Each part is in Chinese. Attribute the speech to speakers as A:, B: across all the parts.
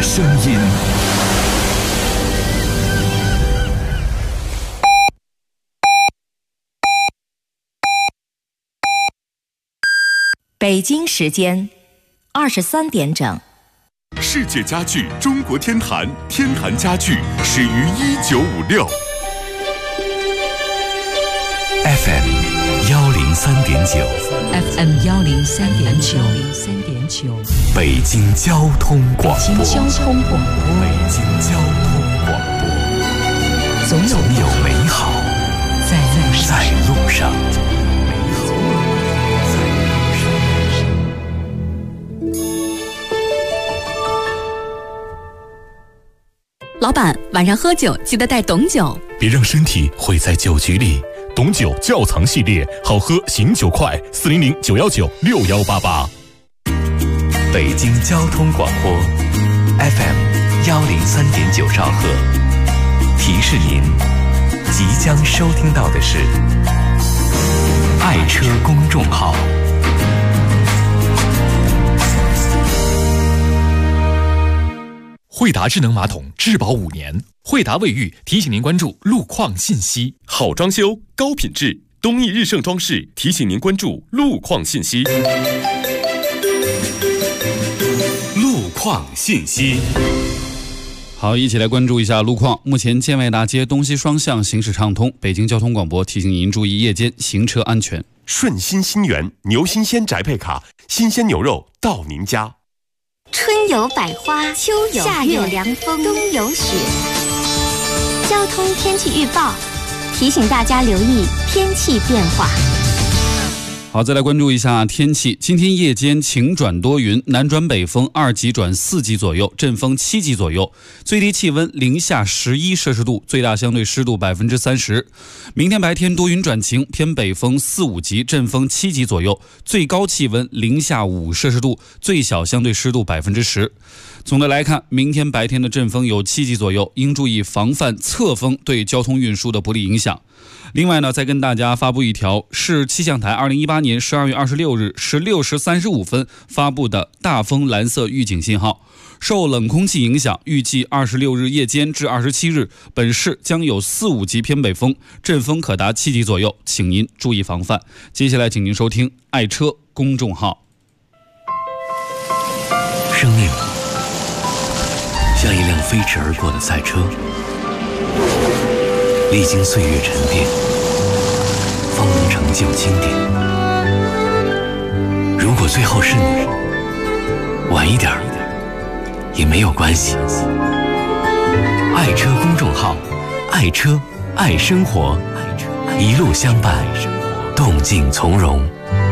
A: 的声音。
B: 北京时间23点整。
C: 世界家具中国天坛，天坛家具始于1956。
A: FM 103.9
D: FM 103.9
A: 北京交通广播。
D: 北京交通广播。
A: 北京交通广播。总有美好在路上。
E: 老板，晚上喝酒记得带董酒，
C: 别让身体毁在酒局里。董酒窖藏系列，好喝醒酒快，400-919-6188。
A: 北京交通广播 FM 103.9兆赫，提示您即将收听到的是爱车公众号。
F: 惠达智能马桶质保5年，惠达卫浴提醒您关注路况信息。
C: 好装修，高品质，东益日盛装饰提醒您关注路况信息。路况信息。
G: 好，一起来关注一下路况。目前建外大街东西双向行驶畅通，北京交通广播提醒您注意夜间行车安全。
C: 顺心新源牛新鲜宅配卡，新鲜牛肉到您家。
H: 春有百花，秋有夏有凉风，冬有雪。交通天气预报提醒大家留意天气变化。
G: 好，再来关注一下天气。今天夜间晴转多云，南转北风2级转4级左右，阵风7级左右，最低气温零下11摄氏度，最大相对湿度30%。明天白天多云转晴，偏北风4、5级，阵风7级左右，最高气温零下5摄氏度，最小相对湿度10%。总的来看，明天白天的阵风有7级左右，应注意防范侧风对交通运输的不利影响。另外呢，再跟大家发布一条市气象台2018年12月26日16时35分发布的大风蓝色预警信号。受冷空气影响，预计26日夜间至27日，本市将有4、5级偏北风，阵风可达7级左右，请您注意防范。接下来请您收听爱车公众号。
A: 生命像一辆飞驰而过的赛车，历经岁月沉淀，方能成就经典。如果最后是你，晚一点也没有关系。爱车公众号，爱车爱生活，一路相伴，动静从容。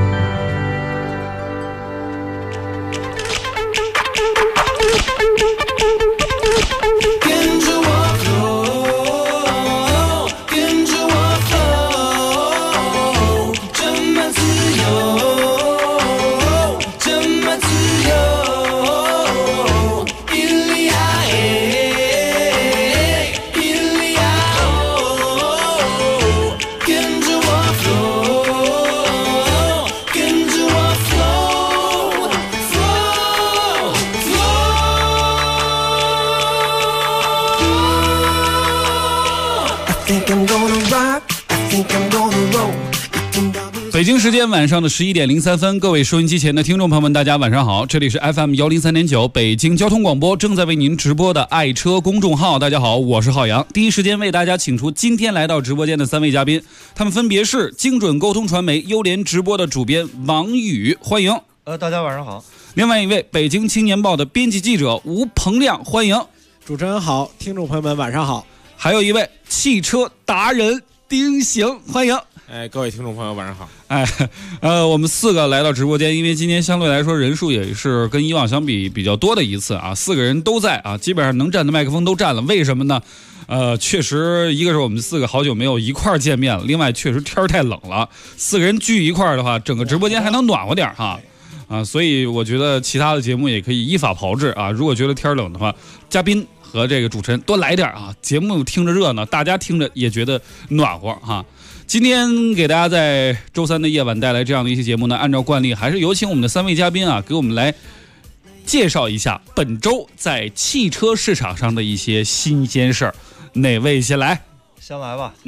G: 北京时间晚上的11点03分，各位收音机前的听众朋友们，大家晚上好，这里是 FM 103.9北京交通广播正在为您直播的爱车公众号。大家好，我是浩洋，第一时间为大家请出今天来到直播间的3位嘉宾，他们分别是精准沟通传媒优联直播的主编王宇，欢迎。
I: 大家晚上好。
G: 另外一位北京青年报的编辑记者吴鹏亮，欢迎。
I: 主持人好，听众朋友们晚上好。
G: 还有一位汽车达人丁行，欢迎。
I: 各位听众朋友晚上好。
G: 我们4个来到直播间，因为今天相对来说人数也是跟以往相比比较多的一次啊，4个人都在啊，基本上能占的麦克风都占了。为什么呢？确实一个是我们4个好久没有一块见面了，另外确实天太冷了，4个人聚一块的话，整个直播间还能暖和点哈。所以我觉得其他的节目也可以依法炮制啊。如果觉得天冷的话，嘉宾和这个主持人多来点啊，节目听着热闹，大家听着也觉得暖和哈。今天给大家在周3的夜晚带来这样的一期节目呢，按照惯例还是有请我们的3位嘉宾啊，给我们来介绍一下本周在汽车市场上的一些新鲜事儿。哪位先来？
J: 先来吧。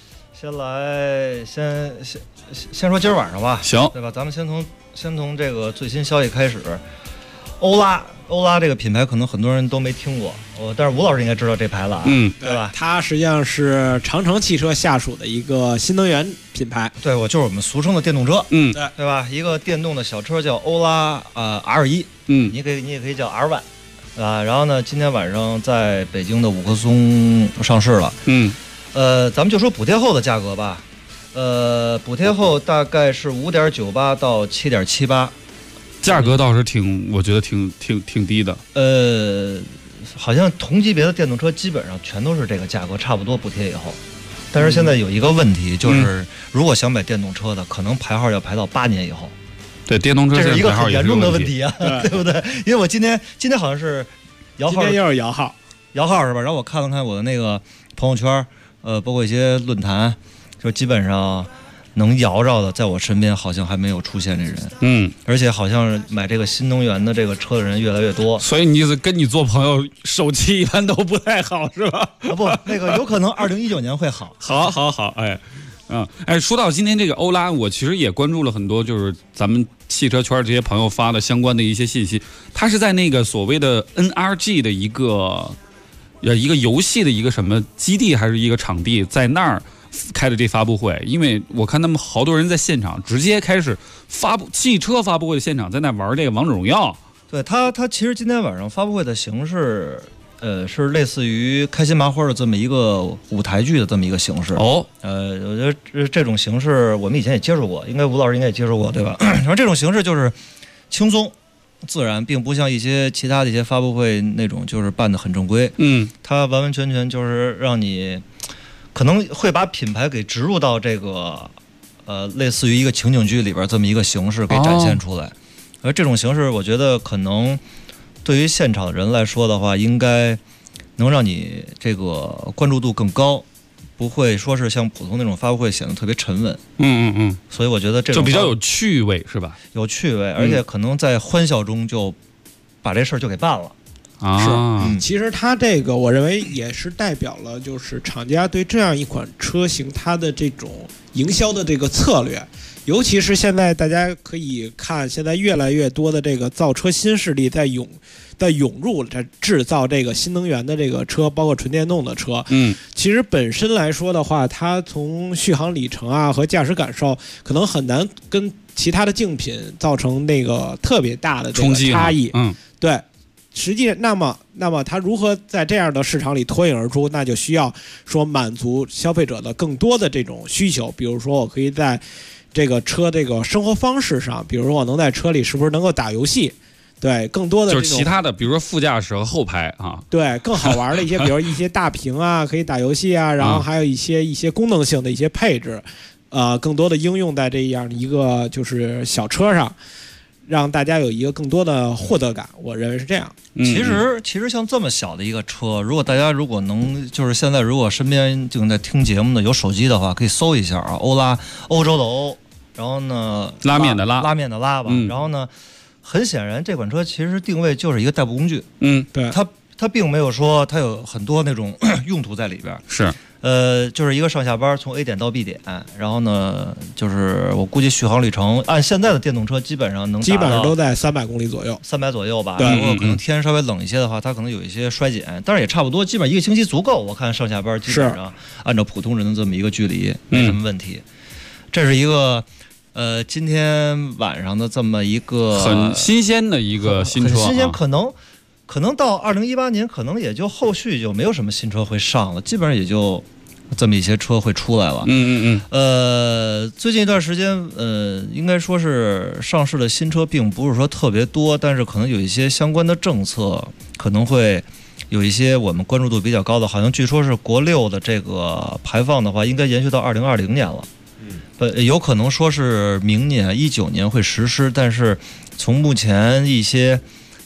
J: 先说今儿晚上吧。
G: 行，
J: 对吧？咱们先从这个最新消息开始。欧拉这个品牌可能很多人都没听过，但是吴老师应该知道这牌子啊，对吧？
I: 它实际上是长城汽车下属的一个新能源品牌。
J: 对，就是我们俗称的电动车，
I: 对
J: 吧？一个电动的小车叫欧拉R1，你也可以叫 R1，然后呢，今天晚上在北京的五棵松上市了，咱们就说补贴后的价格吧，补贴后大概是5.98到7.78。
G: 价格倒是我觉得挺低的。
J: 好像同级别的电动车基本上全都是这个价格，差不多补贴以后。但是现在有一个问题，就是如果想买电动车的，可能排号要排到8年以后。
G: 对，电动车
J: 这是一个很严重的问题啊，对不对？因为我今天好像是摇号，
I: 今天又是摇号
J: 是吧？然后我看了看我的那个朋友圈，包括一些论坛，就基本上能摇着的，在我身边好像还没有出现这人。而且好像买这个新能源的这个车的人越来越多。
G: 所以你意思跟你做朋友手气一般都不太好是吧？
J: 不，那个有可能2019年会好。
G: 好，说到今天这个欧拉，我其实也关注了很多，就是咱们汽车圈这些朋友发的相关的一些信息。它是在那个所谓的 NRG 的一个游戏的一个什么基地还是一个场地，在那儿开的这发布会。因为我看他们好多人在现场直接开始汽车发布会的现场在那玩这个王者荣耀。
J: 对，他其实今天晚上发布会的形式是类似于开心麻花的这么一个舞台剧的这么一个形式。我觉得这种形式我们以前也接触过，应该吴老师应该也接触过，对吧？然后这种形式就是轻松自然，并不像一些其他的一些发布会那种就是办得很正规。它完完全全就是让你可能会把品牌给植入到这个类似于一个情景剧里边这么一个形式给展现出来。而这种形式我觉得可能对于现场的人来说的话，应该能让你这个关注度更高，不会说是像普通那种发布会显得特别沉稳。所以我觉得这种
G: 就比较有趣味是吧？
J: 有趣味，而且可能在欢笑中就把这事儿就给办了。
I: 其实它这个我认为也是代表了就是厂家对这样一款车型它的这种营销的这个策略。尤其是现在大家可以看，现在越来越多的这个造车新势力在涌入制造这个新能源的这个车，包括纯电动的车。其实本身来说的话，它从续航里程啊和驾驶感受，可能很难跟其他的竞品造成那个特别大的这个差异。对。实际那么它如何在这样的市场里脱颖而出？那就需要说满足消费者的更多的这种需求。比如说，我可以在这个车这个生活方式上，比如说我能在车里是不是能够打游戏？对，更多的
G: 就是其他的，比如说副驾驶和后排啊，
I: 对，更好玩的一些，比如一些大屏啊，可以打游戏啊，然后还有一些功能性的一些配置，更多的应用在这样一个就是小车上。让大家有一个更多的获得感，我认为是这样。
J: 其实像这么小的一个车，如果大家能就是现在如果身边正在听节目的有手机的话，可以搜一下啊，欧拉，欧洲的欧，然后呢
G: 拉面的
J: 拉面的拉吧，然后呢，很显然这款车其实定位就是一个代步工具。
I: 对，
J: 它并没有说它有很多那种用途在里边。
G: 是。
J: 就是一个上下班从 A 点到 B 点，然后呢，就是我估计续航里程按现在的电动车基本上
I: 都在300公里左右
J: ，300左右吧。如果可能天稍微冷一些的话，它可能有一些衰减，但是也差不多，基本上1个星期足够。我看上下班基本上按照普通人的这么一个距离没什么问题。这是一个今天晚上的这么一个
G: 很新鲜的一个新车，
J: 很新鲜，可能到2018年，可能也就后续就没有什么新车会上了，基本上也就这么一些车会出来了。最近一段时间，应该说是上市的新车并不是说特别多，但是可能有一些相关的政策可能会有一些我们关注度比较高的，好像据说是国6的这个排放的话，应该延续到2020年了。有可能说是明年19年会实施，但是从目前一些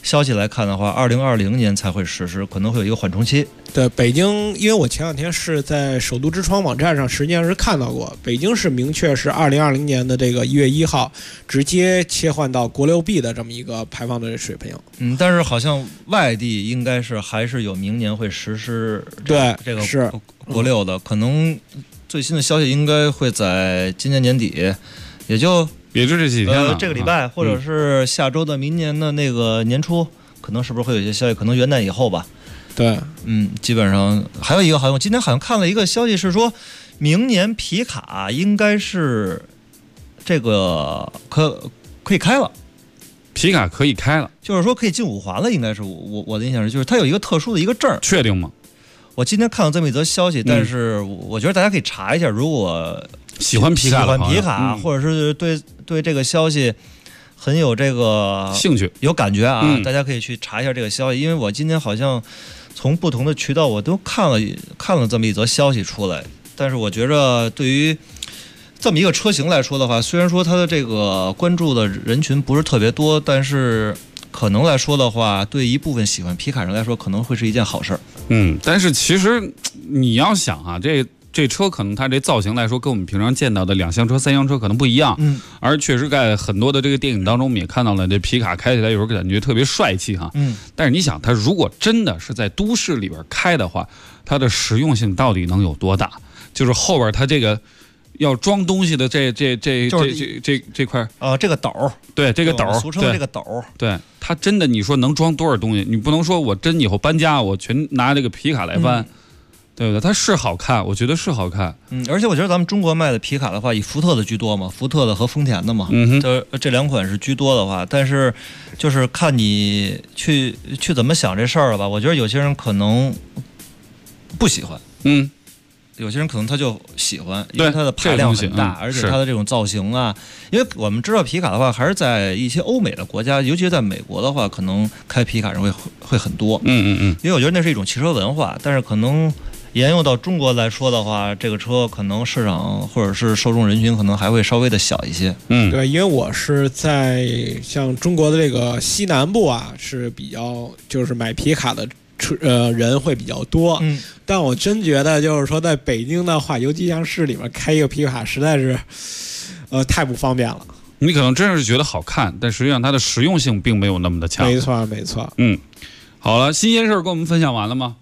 J: 消息来看的话，2020年才会实施，可能会有一个缓冲期。
I: 对，北京，因为我前两天是在首都之窗网站上，实际上是看到过，北京是明确是2020年的这个1月1号直接切换到国6 B 的这么一个排放的水平。
J: 但是好像外地应该是还是有明年会实施这个
I: 是
J: 国6的，可能最新的消息应该会在今年年底，也就
G: 这几天了，
J: 这个礼拜，或者是下周的明年的那个年初，可能是不是会有一些消息？可能元旦以后吧。
I: 对，
J: 基本上还有一个，好像我今天好像看了一个消息，是说明年皮卡应该是这个可以开了，
G: 皮卡可以开了，
J: 就是说可以进5环了，应该是我的印象是，就是它有一个特殊的一个证，
G: 确定吗？
J: 我今天看到这么一则消息，但是我觉得大家可以查一下，如果
G: 喜欢皮卡，
J: 或者是对这个消息很有这个
G: 兴趣、
J: 有感觉啊，大家可以去查一下这个消息，因为我今天好像从不同的渠道我都看了这么一则消息出来，但是我觉着对于这么一个车型来说的话，虽然说它的这个关注的人群不是特别多，但是可能来说的话，对一部分喜欢皮卡人来说，可能会是一件好事儿。
G: 但是其实你要想啊，这车可能它这造型来说，跟我们平常见到的2厢车、3厢车可能不一样。而确实在很多的这个电影当中，我们也看到了这皮卡开起来有时候感觉特别帅气哈。但是你想，它如果真的是在都市里边开的话，它的实用性到底能有多大？就是后边它这个要装东西的这块
J: 这个斗，
G: 对，这个斗，
J: 俗称的这个斗，
G: 对，它真的你说能装多少东西？你不能说我真以后搬家我全拿这个皮卡来搬。对不对？它是好看，我觉得是好看。
J: 而且我觉得咱们中国卖的皮卡的话，以福特的居多嘛，福特的和丰田的嘛，这2款是居多的话，但是就是看你去怎么想这事儿了吧。我觉得有些人可能不喜欢，有些人可能他就喜欢，因为它的排量很大，而且它的这种造型啊，因为我们知道皮卡的话，还是在一些欧美的国家，尤其是在美国的话，可能开皮卡人会很多。因为我觉得那是一种汽车文化，但是可能沿用到中国来说的话，这个车可能市场或者是受众人群可能还会稍微的小一些。
I: 对，因为我是在像中国的这个西南部啊，是比较就是买皮卡的人会比较多。但我真觉得就是说在北京的话，尤其像市里面开一个皮卡，实在是太不方便了。
G: 你可能真是觉得好看，但实际上它的实用性并没有那么的强。
I: 没错没错。
G: 好了，新鲜事儿跟我们分享完了吗？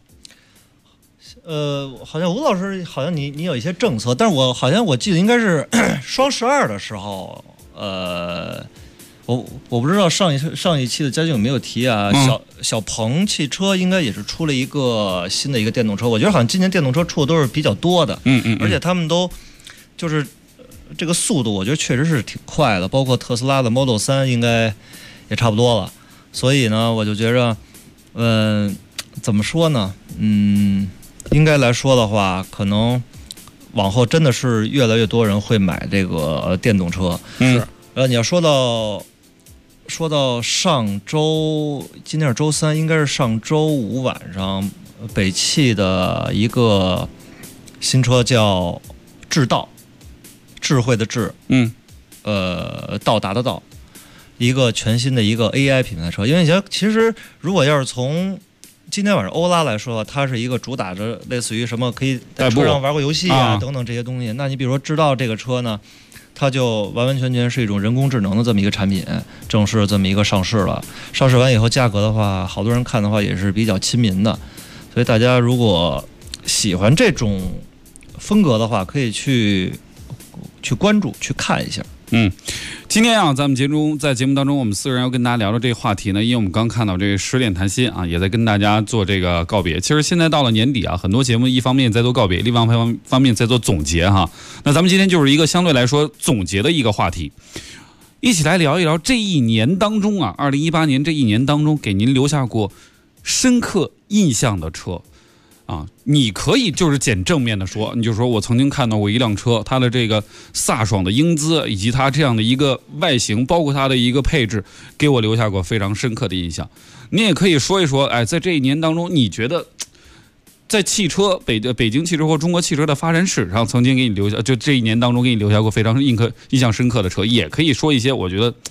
J: 好像吴老师，好像你有一些政策，但是我记得应该是双12的时候，我不知道上一期的嘉靖有没有提啊？小鹏汽车应该也是出了一个新的一个电动车，我觉得好像今年电动车出的都是比较多的，而且他们都就是这个速度，我觉得确实是挺快的，包括特斯拉的 Model 3应该也差不多了，所以呢，我就觉着，怎么说呢？应该来说的话，可能往后真的是越来越多人会买这个电动车。你要说到上周，今天是周3，应该是上周5晚上，北汽的一个新车叫智道，智慧的智，到达的到，一个全新的一个 AI 品牌车。因为其实如果要是从今天晚上欧拉来说，它是一个主打着类似于什么可以在车上玩过游戏啊等等这些东西。那你比如说知道这个车呢，它就完完全全是一种人工智能的这么一个产品，正式这么一个上市了。上市完以后，价格的话，好多人看的话也是比较亲民的。所以大家如果喜欢这种风格的话，可以去关注去看一下。
G: 今天啊，咱们在节目当中，我们4个人要跟大家聊的这个话题呢，因为我们刚看到这个10点谈心啊，也在跟大家做这个告别。其实现在到了年底啊，很多节目一方面在做告别，另外一方面在做总结哈。那咱们今天就是一个相对来说总结的一个话题，一起来聊一聊这一年当中啊，2018年这一年当中给您留下过深刻印象的车。你可以就是捡正面的说，你就说我曾经看到过一辆车，它的这个飒爽的英姿，以及它这样的一个外形，包括它的一个配置，给我留下过非常深刻的印象。你也可以说一说，在这一年当中，你觉得在汽车北京汽车或中国汽车的发展史上，曾经给你留下，就这一年当中给你留下过非常印象深刻的车，也可以说一些我觉得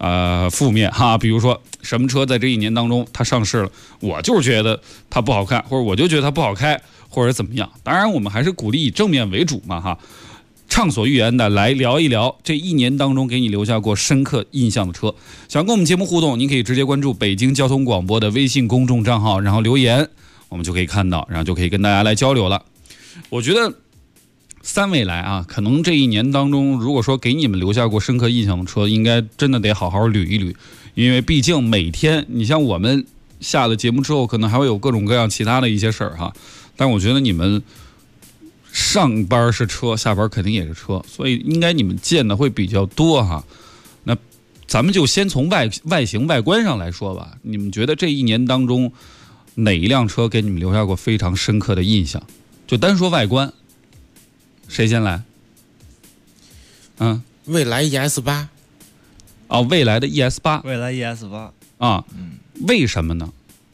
G: 负面哈，比如说什么车在这1年当中它上市了，我就是觉得它不好看，或者我就觉得它不好开，或者怎么样。当然我们还是鼓励以正面为主嘛哈，畅所欲言的来聊一聊这1年当中给你留下过深刻印象的车。想跟我们节目互动，您可以直接关注北京交通广播的微信公众账号，然后留言，我们就可以看到，然后就可以跟大家来交流了。我觉得3位来啊，可能这1年当中，如果说给你们留下过深刻印象的车，应该真的得好好捋一捋，因为毕竟每天，你像我们下了节目之后，可能还会有各种各样其他的一些事儿哈。但我觉得你们上班是车，下班肯定也是车，所以应该你们见的会比较多哈。那咱们就先从外形外观上来说吧，你们觉得这1年当中哪一辆车给你们留下过非常深刻的印象？就单说外观，谁先来？
K: 蔚来 ES8。
G: 哦，蔚来的 ES8。
J: 蔚来 ES8。
G: 啊，为什么呢？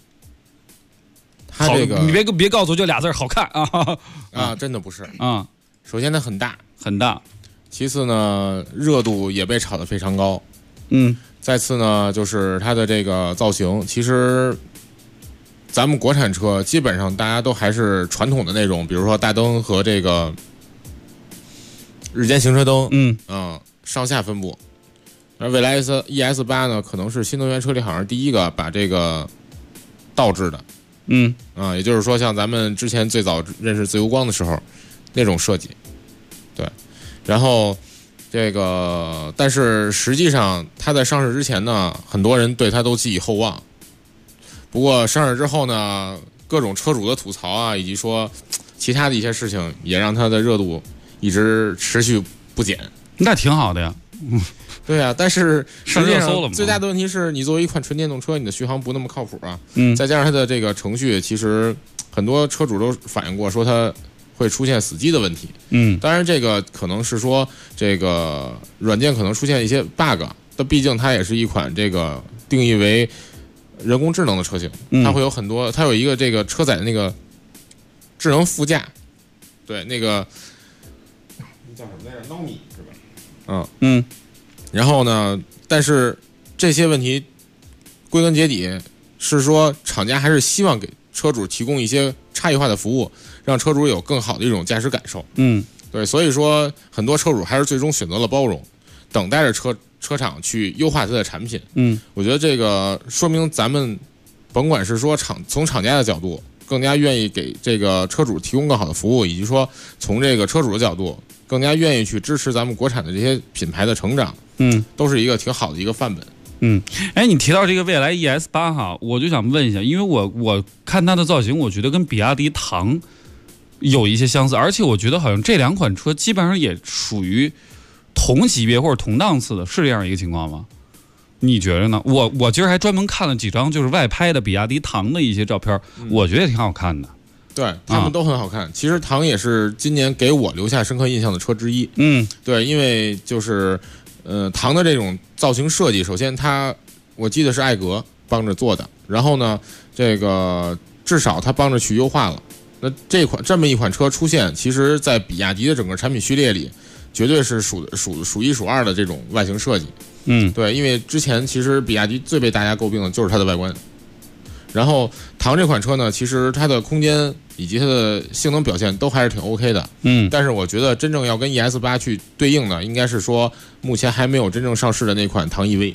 K: 它这个
G: 你别告诉我就俩字好看啊！
K: 真的不是
G: 啊。
K: 首先它很大，
G: 很大。
K: 其次呢，热度也被炒得非常高。再次呢，就是它的这个造型，其实咱们国产车基本上大家都还是传统的那种，比如说大灯和这个日间行车灯，上下分布。而蔚来 ES8 呢，可能是新能源车里好像是第一个把这个倒置的。也就是说，像咱们之前最早认识自由光的时候那种设计，对。然后这个，但是实际上它在上市之前呢，很多人对它都寄予厚望。不过上市之后呢，各种车主的吐槽啊，以及说其他的一些事情，也让它的热度一直持续不减。
G: 那挺好的呀。
K: 对啊，但是
G: 上热搜了嘛。
K: 最大的问题是你作为一款纯电动车，你的续航不那么靠谱啊。再加上它的这个程序，其实很多车主都反映过，说它会出现死机的问题。当然这个可能是说这个软件可能出现一些 bug， 但毕竟它也是一款这个定义为人工智能的车型，它会有很多，它有一个这个车载的那个智能副驾，对，那个叫什么来着 ？Nomi 是吧？然后呢，但是这些问题归根结底是说，厂家还是希望给车主提供一些差异化的服务，让车主有更好的一种驾驶感受。对，所以说很多车主还是最终选择了包容，等待着车厂去优化它的产品。我觉得这个说明咱们甭管是说从厂家的角度，更加愿意给这个车主提供更好的服务，以及说从这个车主的角度，更加愿意去支持咱们国产的这些品牌的成长。都是一个挺好的一个范本。
G: 你提到这个蔚来 ES8 哈，我就想问一下，因为我看它的造型，我觉得跟比亚迪唐有一些相似，而且我觉得好像这2款车基本上也属于同级别或者同档次的，是这样一个情况吗？你觉得呢？我今儿还专门看了几张就是外拍的比亚迪唐的一些照片，我觉得也挺好看的。
K: 对，他们都很好看。其实唐也是今年给我留下深刻印象的车之一。对，因为就是唐的这种造型设计，首先我记得是艾格帮着做的，然后呢，这个至少他帮着去优化了。那这么一款车出现，其实在比亚迪的整个产品序列里，绝对是数一数二的这种外形设计。对，因为之前其实比亚迪最被大家诟病的就是它的外观。然后唐这款车呢，其实它的空间以及它的性能表现都还是挺 OK 的。但是我觉得真正要跟 ES8 去对应的，应该是说目前还没有真正上市的那款唐 EV。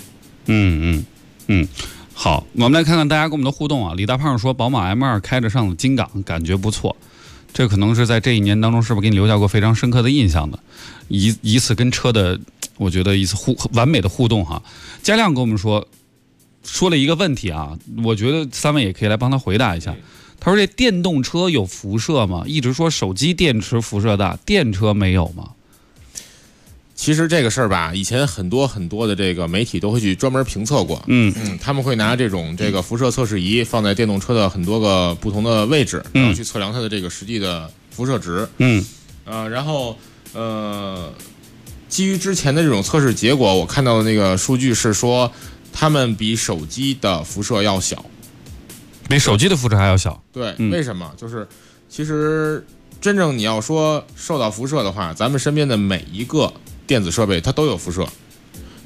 G: 好，我们来看看大家跟我们的互动啊。李大胖说宝马 M2 开着上了京港，感觉不错。这可能是在这1年当中是不是给你留下过非常深刻的印象的，以此跟车的我觉得一次完美的互动哈。嘉亮跟我们说了一个问题啊，我觉得3位也可以来帮他回答一下。他说这电动车有辐射吗？一直说手机电池辐射大，电车没有吗？
K: 其实这个事儿吧，以前很多的这个媒体都会去专门评测过。他们会拿这个辐射测试仪放在电动车的很多个不同的位置，然后去测量它的这个实际的辐射值。然后基于之前的这种测试结果，我看到的那个数据是说，他们比手机的辐射要小，
G: 比手机的辐射还要小。
K: 对，为什么？就是其实真正你要说受到辐射的话，咱们身边的每一个电子设备它都有辐射，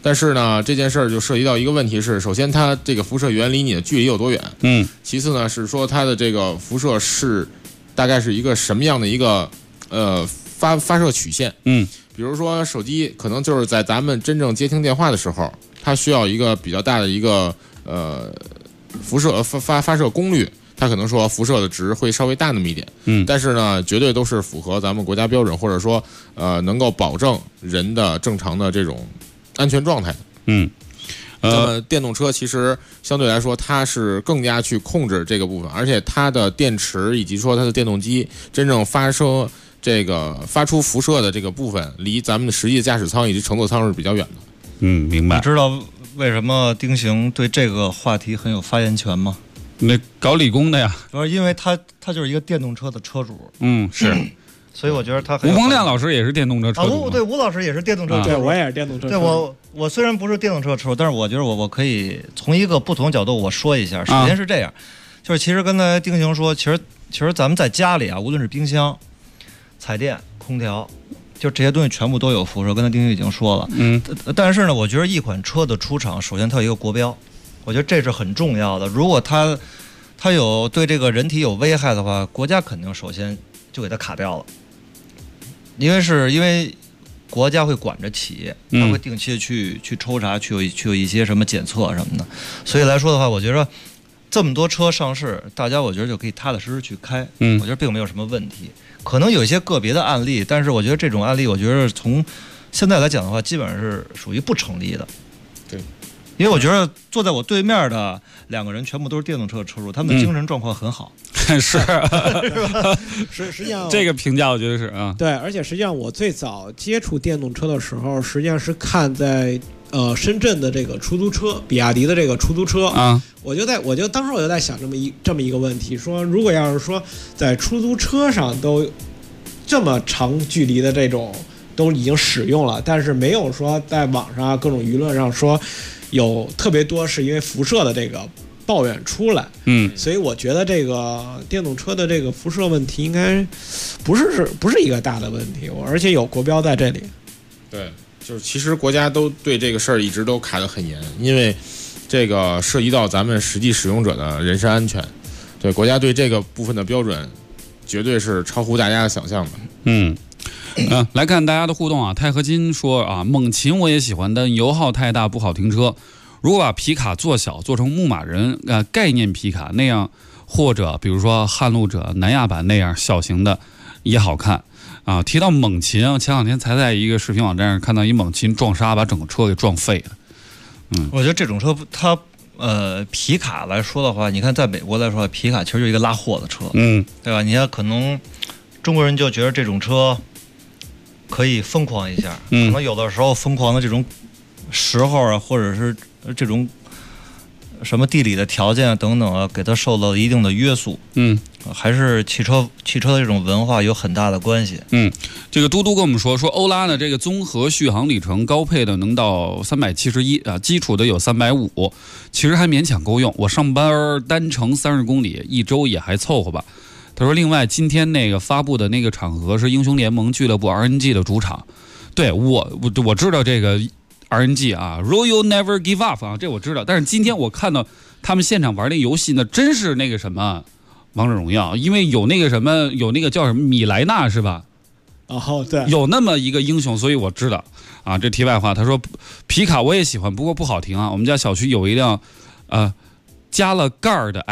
K: 但是呢，这件事儿就涉及到一个问题是，首先它这个辐射源离你的距离有多远？其次呢是说它的这个辐射是大概是一个什么样的一个发射曲线？比如说手机可能就是在咱们真正接听电话的时候，它需要一个比较大的一个辐射发射功率。它可能说辐射的值会稍微大那么一点，但是呢，绝对都是符合咱们国家标准，或者说能够保证人的正常的这种安全状态的。那么电动车其实相对来说，它是更加去控制这个部分，而且它的电池以及说它的电动机真正发出辐射的这个部分，离咱们的实际驾驶舱以及乘坐舱是比较远的。
G: 明白。
J: 你知道为什么丁行对这个话题很有发言权吗？
G: 那搞理工的呀，
J: 不是因为他就是一个电动车的车主，
G: 是，
J: 所以我觉得他很。
G: 吴鹏亮老师也是电动车车主，
J: 对，吴老师也是电动车车主，
I: 对，我也是电动车车主。
J: 对我虽然不是电动车车主，但是我觉得我可以从一个不同角度我说一下。首先是这样，就是其实刚才丁行说，其实咱们在家里啊，无论是冰箱、彩电、空调，就这些东西全部都有辐射。刚才丁行已经说了，但是呢，我觉得一款车的出厂，首先它有一个国标。我觉得这是很重要的。如果它有对这个人体有危害的话，国家肯定首先就给它卡掉了，因为国家会管着企业，它会定期的去抽查，去有一些什么检测什么的。所以来说的话，我觉得这么多车上市，大家我觉得就可以踏踏实实去开，我觉得并没有什么问题。可能有一些个别的案例，但是我觉得这种案例，我觉得从现在来讲的话，基本上是属于不成立的。
K: 对。
J: 因为我觉得坐在我对面的2个人全部都是电动车车主，他们的精神状况很好。
G: 是
I: 实际上
G: 这个评价我觉得是
I: 对，而且实际上我最早接触电动车的时候，实际上是看在深圳的这个出租车，比亚迪的这个出租车当时我就在想这么一个问题，说如果要是说在出租车上都这么长距离的这种都已经使用了，但是没有说在网上各种舆论上说有特别多是因为辐射的这个抱怨出来，所以我觉得这个电动车的这个辐射问题应该不是一个大的问题，而且有国标在这里。
K: 对，就是其实国家都对这个事儿一直都卡得很严，因为这个涉及到咱们实际使用者的人身安全，对国家对这个部分的标准绝对是超乎大家的想象的。
G: 来看大家的互动啊，钛合金说啊，猛禽我也喜欢，但油耗太大不好停车。如果把皮卡做小，做成牧马人概念皮卡那样，或者比如说撼路者南亚版那样小型的也好看啊。提到猛禽，前两天才在一个视频网站上看到一猛禽撞沙把整个车给撞废了。
J: 我觉得这种车它皮卡来说的话，你看在美国来说，皮卡其实就是一个拉货的车，对吧？你看可能中国人就觉得这种车可以疯狂一下，可能有的时候疯狂的这种时候啊，或者是这种什么地理的条件啊等等啊，给它受到一定的约束。还是汽车的这种文化有很大的关系。
G: 这个嘟嘟跟我们说欧拉呢，这个综合续航里程高配的能到371啊，基础的有350，其实还勉强够用。我上班单程30公里，一周也还凑合吧。他说另外今天那个发布的那个场合是英雄联盟俱乐部 RNG 的主场。对，我知道这个 RNG 啊 Royal Never Give Up 啊，这我知道。但是今天我看到他们现场玩那游戏呢，真是那个什么王者荣耀，因为有那个叫什么米莱纳是吧？
I: 对，
G: 有那么一个英雄，所以我知道啊。这题外话，他说皮卡我也喜欢，不过不好停啊。我们家小区有一辆加了盖儿的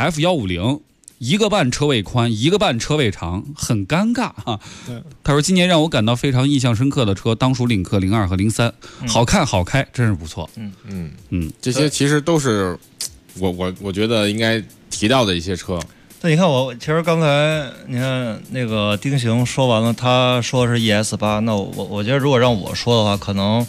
G: F150。1个半车位宽，1个半车位长，很尴尬啊。他说今年让我感到非常印象深刻的车，当属领克02和03，好看好开，真是不错。
K: 这些其实都是我觉得应该提到的一些车。
J: 那你看其实刚才你看那个丁行说完了，他说的是 ES8，那我觉得如果让我说的话，可能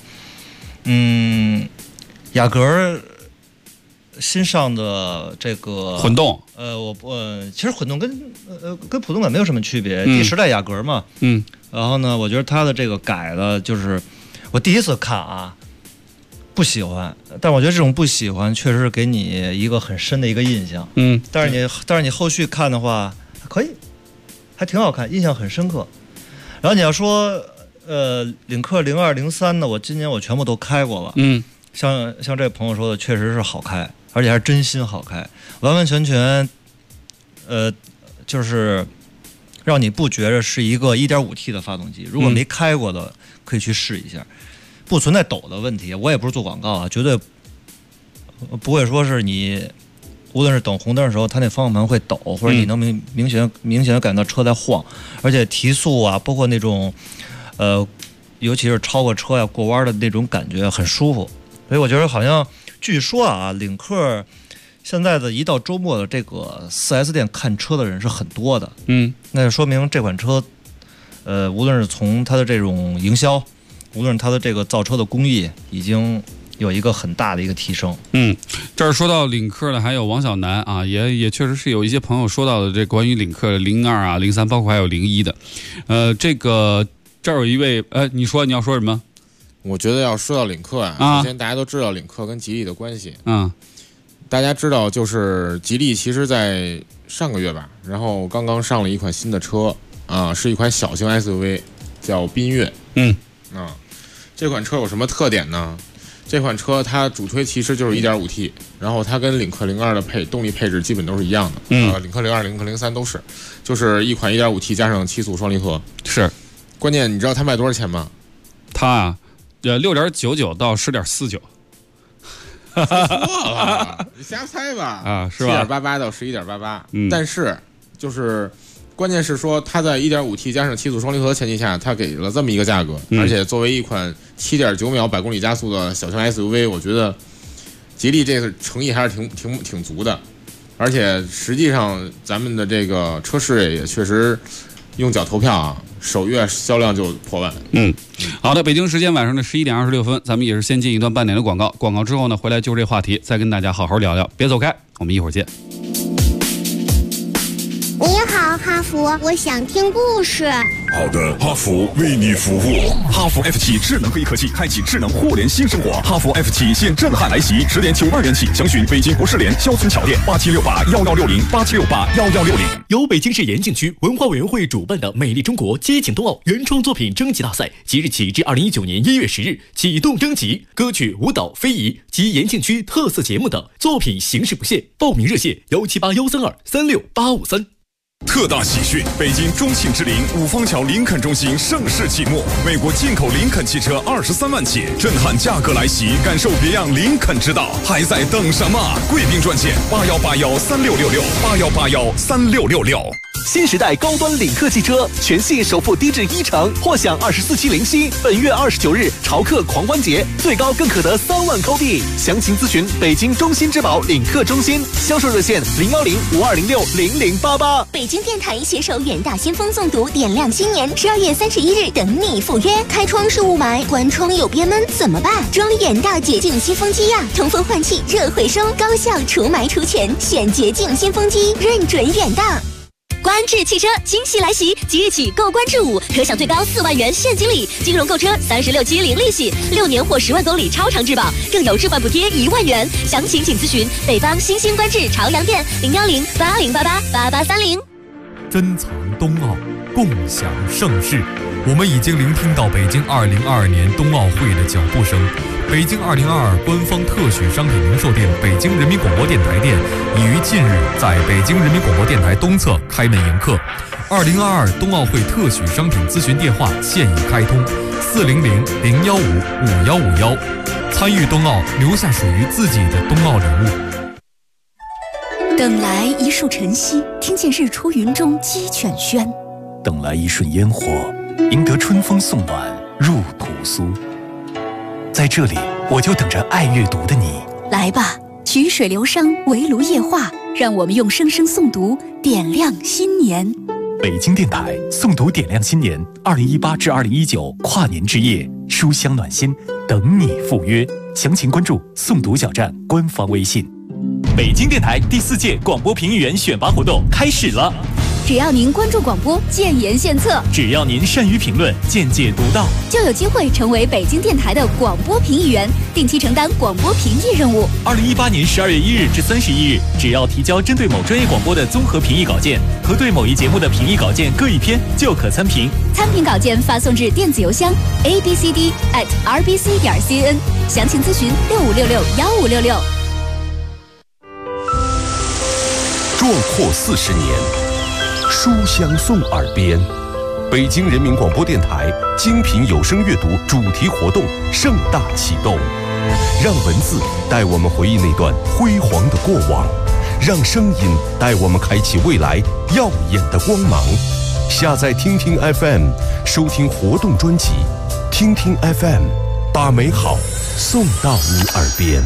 J: 雅阁新上的这个
G: 混动，
J: 其实混动跟普通版没有什么区别，第10代雅阁嘛，然后呢，我觉得它的这个改的，就是我第一次看啊，不喜欢，但我觉得这种不喜欢确实是给你一个很深的一个印象，但是你后续看的话可以，还挺好看，印象很深刻。然后你要说领克02、03呢，我今年我全部都开过了， 像这个朋友说的，确实是好开，而且还是真心好开，完完全全，就是让你不觉着是一个 1.5T 的发动机。如果没开过的，可以去试一下，不存在抖的问题。我也不是做广告啊，绝对不会说是你无论是等红灯的时候，它那方向盘会抖，或者你能明显的感到车在晃，而且提速啊，包括那种尤其是超过车呀、过弯的那种感觉很舒服。所以我觉得好像据说啊，领克现在的一到周末的这个 4S 店看车的人是很多的。那就说明这款车无论是从它的这种营销，无论是它的这个造车的工艺，已经有一个很大的一个提升。
G: 这儿说到领克的还有王小楠啊，也确实是有一些朋友说到的这关于领克02啊、03，包括还有01的。这个这儿有一位你说你要说什么？
K: 我觉得要说到领克啊，首先大家都知道领克跟吉利的关系。大家知道就是吉利其实在上个月吧，然后刚刚上了一款新的车啊，是一款小型 SUV， 叫缤越。这款车有什么特点呢？这款车它主推其实就是 1.5T， 然后它跟领克02的动力配置基本都是一样的。领克02、领克03都是，就是一款 1.5T 加上7速双离合。
G: 是，
K: 关键你知道它卖多少钱吗？
G: 它啊，6.99到10.49。
K: 错了，你瞎猜吧。
G: 是吧
K: ？7.88到11.88。但是就是关键是说它在 1.5T 加上7速双离合的前提下，它给了这么一个价格，而且作为一款7.9秒100公里加速的小型 SUV， 我觉得吉利这个诚意还是挺足的。而且实际上咱们的这个车市也确实用脚投票啊，首月销量就破万。
G: 好的，北京时间晚上的11点26分，咱们也是先进一段半点的广告，广告之后呢，回来就这话题再跟大家好好聊聊，别走开，我们一会儿见。
H: 你好，哈佛，我想听故事。
C: 好的，哈佛为你服务。
L: 哈佛 F7 智能黑科技，开启智能互联新生活。哈佛 F7 现震撼来袭，10点92元起，详询北京国士联肖村桥店8768116087681160。
M: 由北京市延庆区文化委员会主办的美丽中国激情冬奥原创作品征集大赛，即日起至2019年1月10日启动征集，歌曲、舞蹈、非遗及延庆区特色节目等作品形式不限，报名热线17813236853。
C: 特大喜讯！北京中庆之林五方桥林肯中心盛世启幕，美国进口林肯汽车23万起，震撼价格来袭，感受别样林肯之道，还在等什么？贵宾专线8181366681813666。
M: 新时代高端领克汽车全系首付低至1成，或享24期零息。本月29日潮客狂欢节，最高更可得3万扣币。详情咨询北京中心之宝领克中心，销售热线01052060088。
H: 北京电台携手远大先锋诵读点亮新年，12月31日等你赴约。开窗是雾霾，关窗有憋闷怎么办？装远大洁净新风机呀，通风换气，热回收，高效除霾除醛，选洁净新风机，认准远大。观致汽车惊喜来袭，即日起购观致5可享最高4万元现金礼，金融购车36期零利息，6年或10万公里超长质保，更有置换补贴1万元。详情请咨询北方新兴观致朝阳店01080888830。
N: 珍藏冬奥，共享盛世。我们已经聆听到北京2022年冬奥会的脚步声。北京2022官方特许商品零售店北京人民广播电台店已于近日在北京人民广播电台东侧开门迎客。2022冬奥会特许商品咨询电话现已开通，400-015-5151。参与冬奥，留下属于自己的冬奥礼物。
O: 等来一束晨曦，听见日出云中鸡犬喧；
P: 等来一瞬烟火，赢得春风送暖入屠苏。在这里，我就等着爱阅读的你。
O: 来吧，曲水流觞，围炉夜话，让我们用声声诵读点亮新年。
P: 北京电台诵读点亮新年2018至2019跨年之夜，书香暖心，等你赴约。详情关注诵读小站官方微信。
M: 北京电台第4届广播评议员选拔活动开始了。
O: 只要您关注广播，建言献策，
P: 只要您善于评论，见解独到，
O: 就有机会成为北京电台的广播评议员，定期承担广播评议任务。
P: 2018年12月1日至31日，只要提交针对某专业广播的综合评议稿件和对某一节目的评议稿件各一篇，就可参评。
O: 参评稿件发送至电子邮箱 abcd@rbc.cn， 详情咨询65661566。
Q: 壮阔40年，书香送耳边。北京人民广播电台精品有声阅读主题活动盛大启动，让文字带我们回忆那段辉煌的过往，让声音带我们开启未来耀眼的光芒。下载听听 FM， 收听活动专辑，听听 FM， 把美好送到你耳边。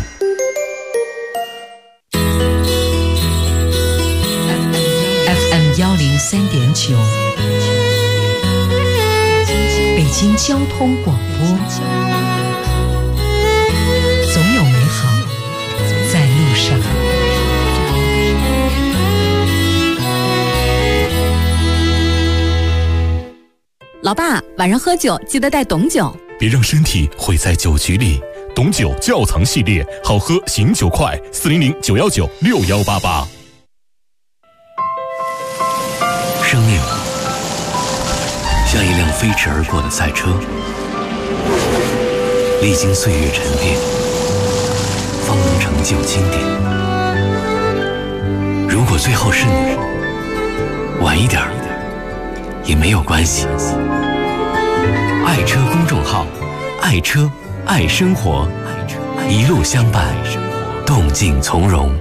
D: 103.9，北京交通广播，总有美好在路上。
E: 老爸，晚上喝酒记得带董酒，
L: 别让身体毁在酒局里。董酒窖藏系列，好喝醒酒快，400-919-6188。
A: 生命像一辆飞驰而过的赛车，历经岁月沉淀，方能成就经典。如果最后是你，晚一点也没有关系。爱车公众号，爱车爱生活，一路相伴，动静从容。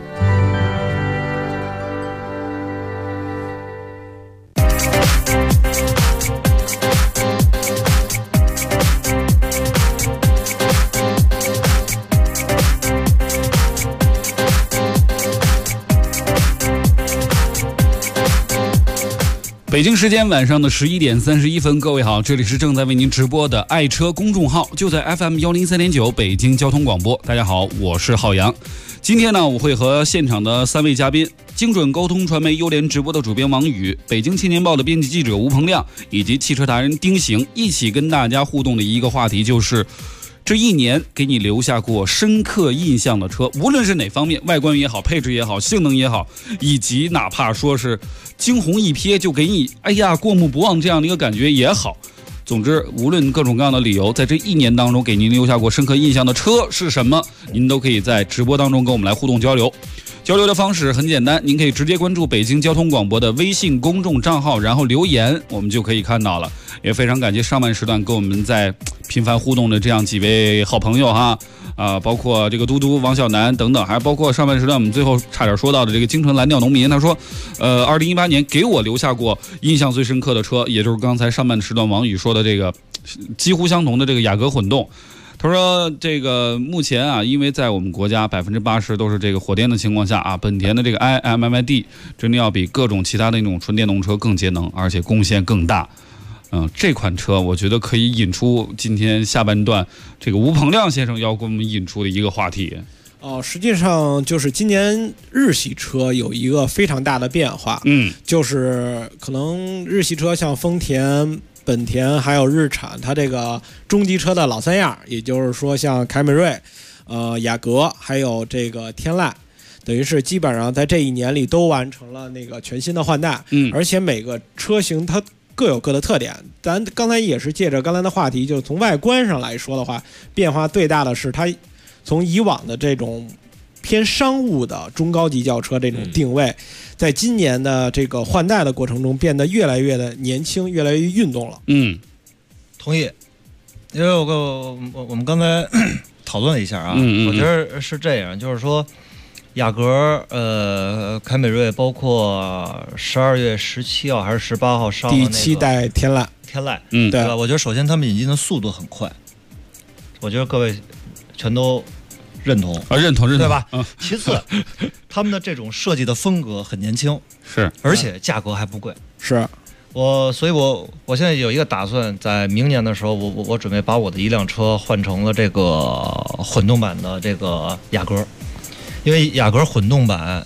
G: 北京时间晚上的11:31，各位好，这里是正在为您直播的爱车公众号，就在 FM 103.9北京交通广播。大家好，我是浩洋。今天呢，我会和现场的3位嘉宾，精准沟通传媒优联直播的主编王宇，北京青年报的编辑记者吴鹏亮，以及汽车达人丁行，一起跟大家互动的一个话题就是这一年给你留下过深刻印象的车，无论是哪方面，外观也好，配置也好，性能也好，以及哪怕说是惊鸿一瞥就给你过目不忘这样的一个感觉也好，总之无论各种各样的理由，在这一年当中给您留下过深刻印象的车是什么，您都可以在直播当中跟我们来互动交流。交流的方式很简单，您可以直接关注北京交通广播的微信公众账号，然后留言，我们就可以看到了。也非常感谢上半时段跟我们在频繁互动的这样几位好朋友哈，包括这个嘟嘟、王小南等等，还包括上半时段我们最后差点说到的这个京城蓝调农民，他说，2018年给我留下过印象最深刻的车，也就是刚才上半时段王宇说的这个几乎相同的这个雅阁混动。他说这个目前啊，因为在我们国家80%都是这个火电的情况下啊，本田的这个 iMMID 真的要比各种其他的那种纯电动车更节能，而且贡献更大。这款车我觉得可以引出今天下半段这个吴鹏亮先生要给我们引出的一个话题。
I: 实际上就是今年日系车有一个非常大的变化，就是可能日系车像丰田、本田还有日产，它这个中级车的老三样，也就是说像凯美瑞、雅阁还有这个天籁，等于是基本上在这一年里都完成了那个全新的换代，而且每个车型它各有各的特点。咱刚才也是借着刚才的话题，就从外观上来说的话，变化最大的是它从以往的这种偏商务的中高级轿车这种定位，在今年的这个换代的过程中变得越来越的年轻，越来越运动了。
J: 同意。因为我们刚才讨论了一下啊，我觉得是这样，就是说雅阁、凯美瑞，包括12月17号还是18号上的、那个、
I: 第7代天籁，
J: 对吧？我觉得首先他们引进的速度很快，我觉得各位全都认同，对吧？其次，他们的这种设计的风格很年轻，
G: 是，
J: 而且价格还不贵，
I: 是。
J: 所以我现在有一个打算，在明年的时候，我准备把我的一辆车换成了这个混动版的这个雅阁，因为雅阁混动版，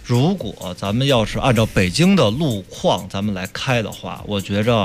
J: 如果咱们要是按照北京的路况咱们来开的话，我觉着，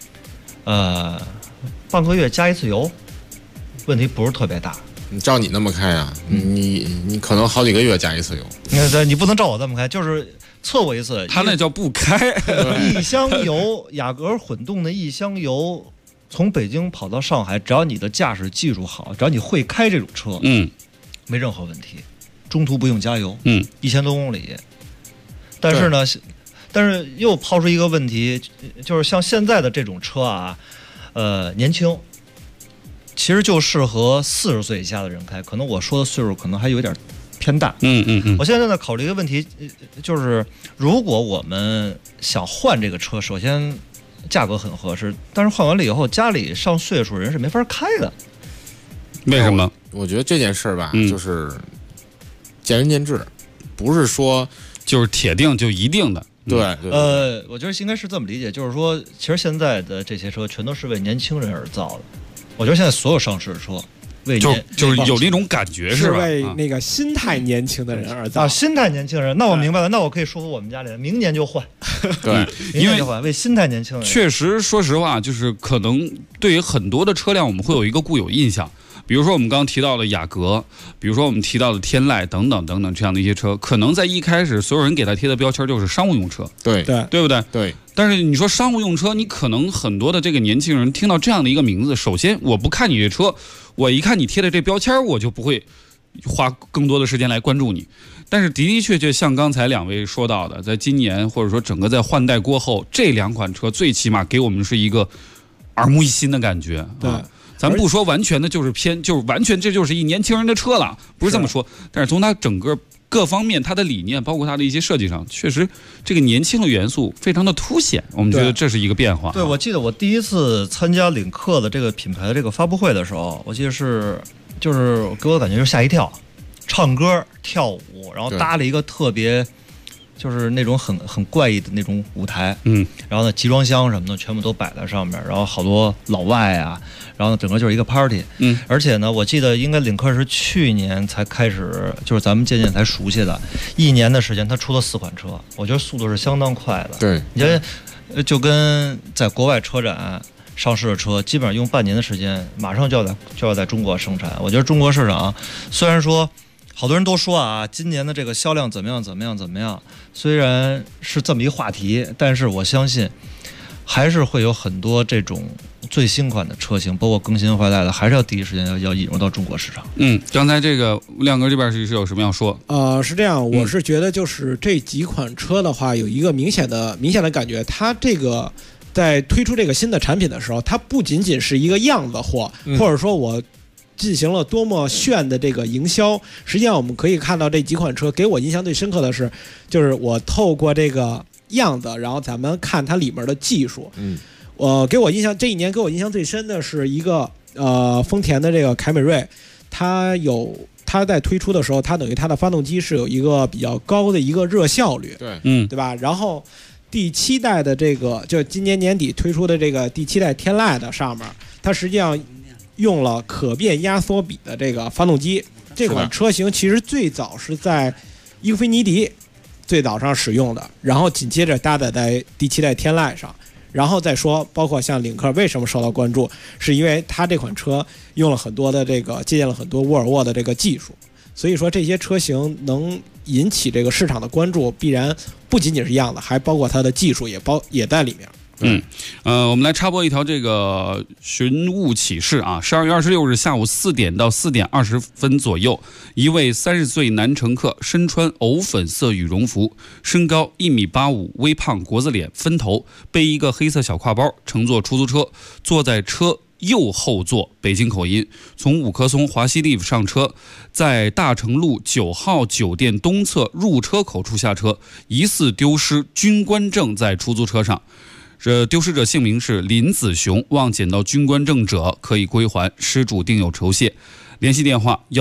J: 半个月加一次油，问题不是特别大。
K: 你照你那么开啊，你可能好几个月加一次油。
J: 你不能照我这么开，就是测过一次。
G: 他那叫不开。
J: 一箱油，雅阁混动的一箱油，从北京跑到上海，只要你的驾驶技术好，只要你会开这种车，没任何问题，中途不用加油，1000多公里。但是又抛出一个问题，就是像现在的这种车啊，年轻。其实就适合40岁以下的人开，可能我说的岁数可能还有点偏大。我现在呢考虑一个问题，就是如果我们想换这个车，首先价格很合适，但是换完了以后，家里上岁数人是没法开的。
G: 为什么？
K: 我觉得这件事儿吧，就是见仁见智，不是说
G: 就是铁定就一定的。
K: 对，
J: 我觉得应该是这么理解，就是说，其实现在的这些车全都是为年轻人而造的。我觉得现在所有上市的车，
G: 就是有那种感觉，
I: 是
G: 吧？
I: 为那个心态年轻的人而造。
J: 心态年轻人，那我明白了，那我可以说服我们家里人，明年就换。
K: 对，
J: 明年就换，为心态年轻人。
G: 确实，说实话，就是可能对于很多的车辆，我们会有一个固有印象。比如说我们刚刚提到的雅阁，比如说我们提到的天籁等等等等这样的一些车，可能在一开始所有人给它贴的标签就是商务用车，
K: 对
G: 不对？
K: 对。
G: 但是你说商务用车，你可能很多的这个年轻人听到这样的一个名字，首先我不看你这车，我一看你贴的这标签，我就不会花更多的时间来关注你。但是的的确确像刚才两位说到的，在今年或者说整个在换代过后，这两款车最起码给我们是一个耳目一新的感觉。
I: 对。
G: 咱不说完全的就是就是完全这就是一年轻人的车了，不是这么说。但是从它整个各方面，它的理念，包括它的一些设计上，确实这个年轻的元素非常的凸显。我们觉得这是一个变化。
J: 对，我记得我第一次参加领克的这个品牌的这个发布会的时候，我记得就是给我感觉就吓一跳，唱歌跳舞，然后搭了一个特别。就是那种很怪异的那种舞台，然后呢，集装箱什么的全部都摆在上面，然后好多老外啊，然后整个就是一个 party，而且呢，我记得应该领克是去年才开始，就是咱们渐渐才熟悉的，1年的时间，它出了4款车，我觉得速度是相当快的。
K: 对，
J: 你觉得就跟在国外车展上市的车，基本上用半年的时间，马上就要在中国生产。我觉得中国市场虽然说。好多人都说啊，今年的这个销量怎么样？虽然是这么一个话题，但是我相信还是会有很多这种最新款的车型，包括更新换代的，还是要第一时间要引入到中国市场。
G: 刚才这个亮哥这边是有什么要说？
I: 是这样，我是觉得就是这几款车的话，有一个明显的感觉，它这个在推出这个新的产品的时候，它不仅仅是一个样子货，或者说我。进行了多么炫的这个营销，实际上我们可以看到这几款车给我印象最深刻的是，就是我透过这个样子，然后咱们看它里面的技术。给我印象这一年给我印象最深的是一个丰田的这个凯美瑞，它在推出的时候，它等于它的发动机是有一个比较高的一个热效率，对吧？然后第7代的这个就今年年底推出的这个第7代天籁的上面，它实际上。用了可变压缩比的这个发动机，这款车型其实最早是在英菲尼迪最早上使用的，然后紧接着搭载在第7代天籁上，然后再说包括像领克为什么受到关注，是因为它这款车用了很多的这个借鉴了很多沃尔沃的这个技术，所以说这些车型能引起这个市场的关注，必然不仅仅是样子，还包括它的技术也在里面。
G: 我们来插播一条这个寻物启事啊，12月26日下午4点到4点20分左右，一位30岁男乘客身穿藕粉色羽绒服，身高1.85米，微胖国字脸，分头，背一个黑色小挎包，乘坐出租车，坐在车右后座，北京口音，从五棵松华西利上车，在大成路9号酒店东侧入车口处下车，疑似丢失军官证在出租车上。丢失者姓名是林子雄，望捡到军官证者可以归还，失主定有酬谢。联系电话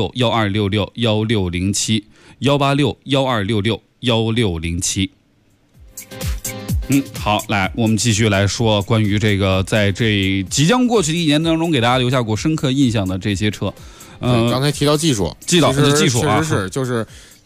G: 186-1266-1607 186-1266-1607。好，来，我们继续来说关于这个在这即将过去的1年当中给大家留下过深刻印象的这些车。
K: 刚才提到技术，
G: 技术
K: 确实是就是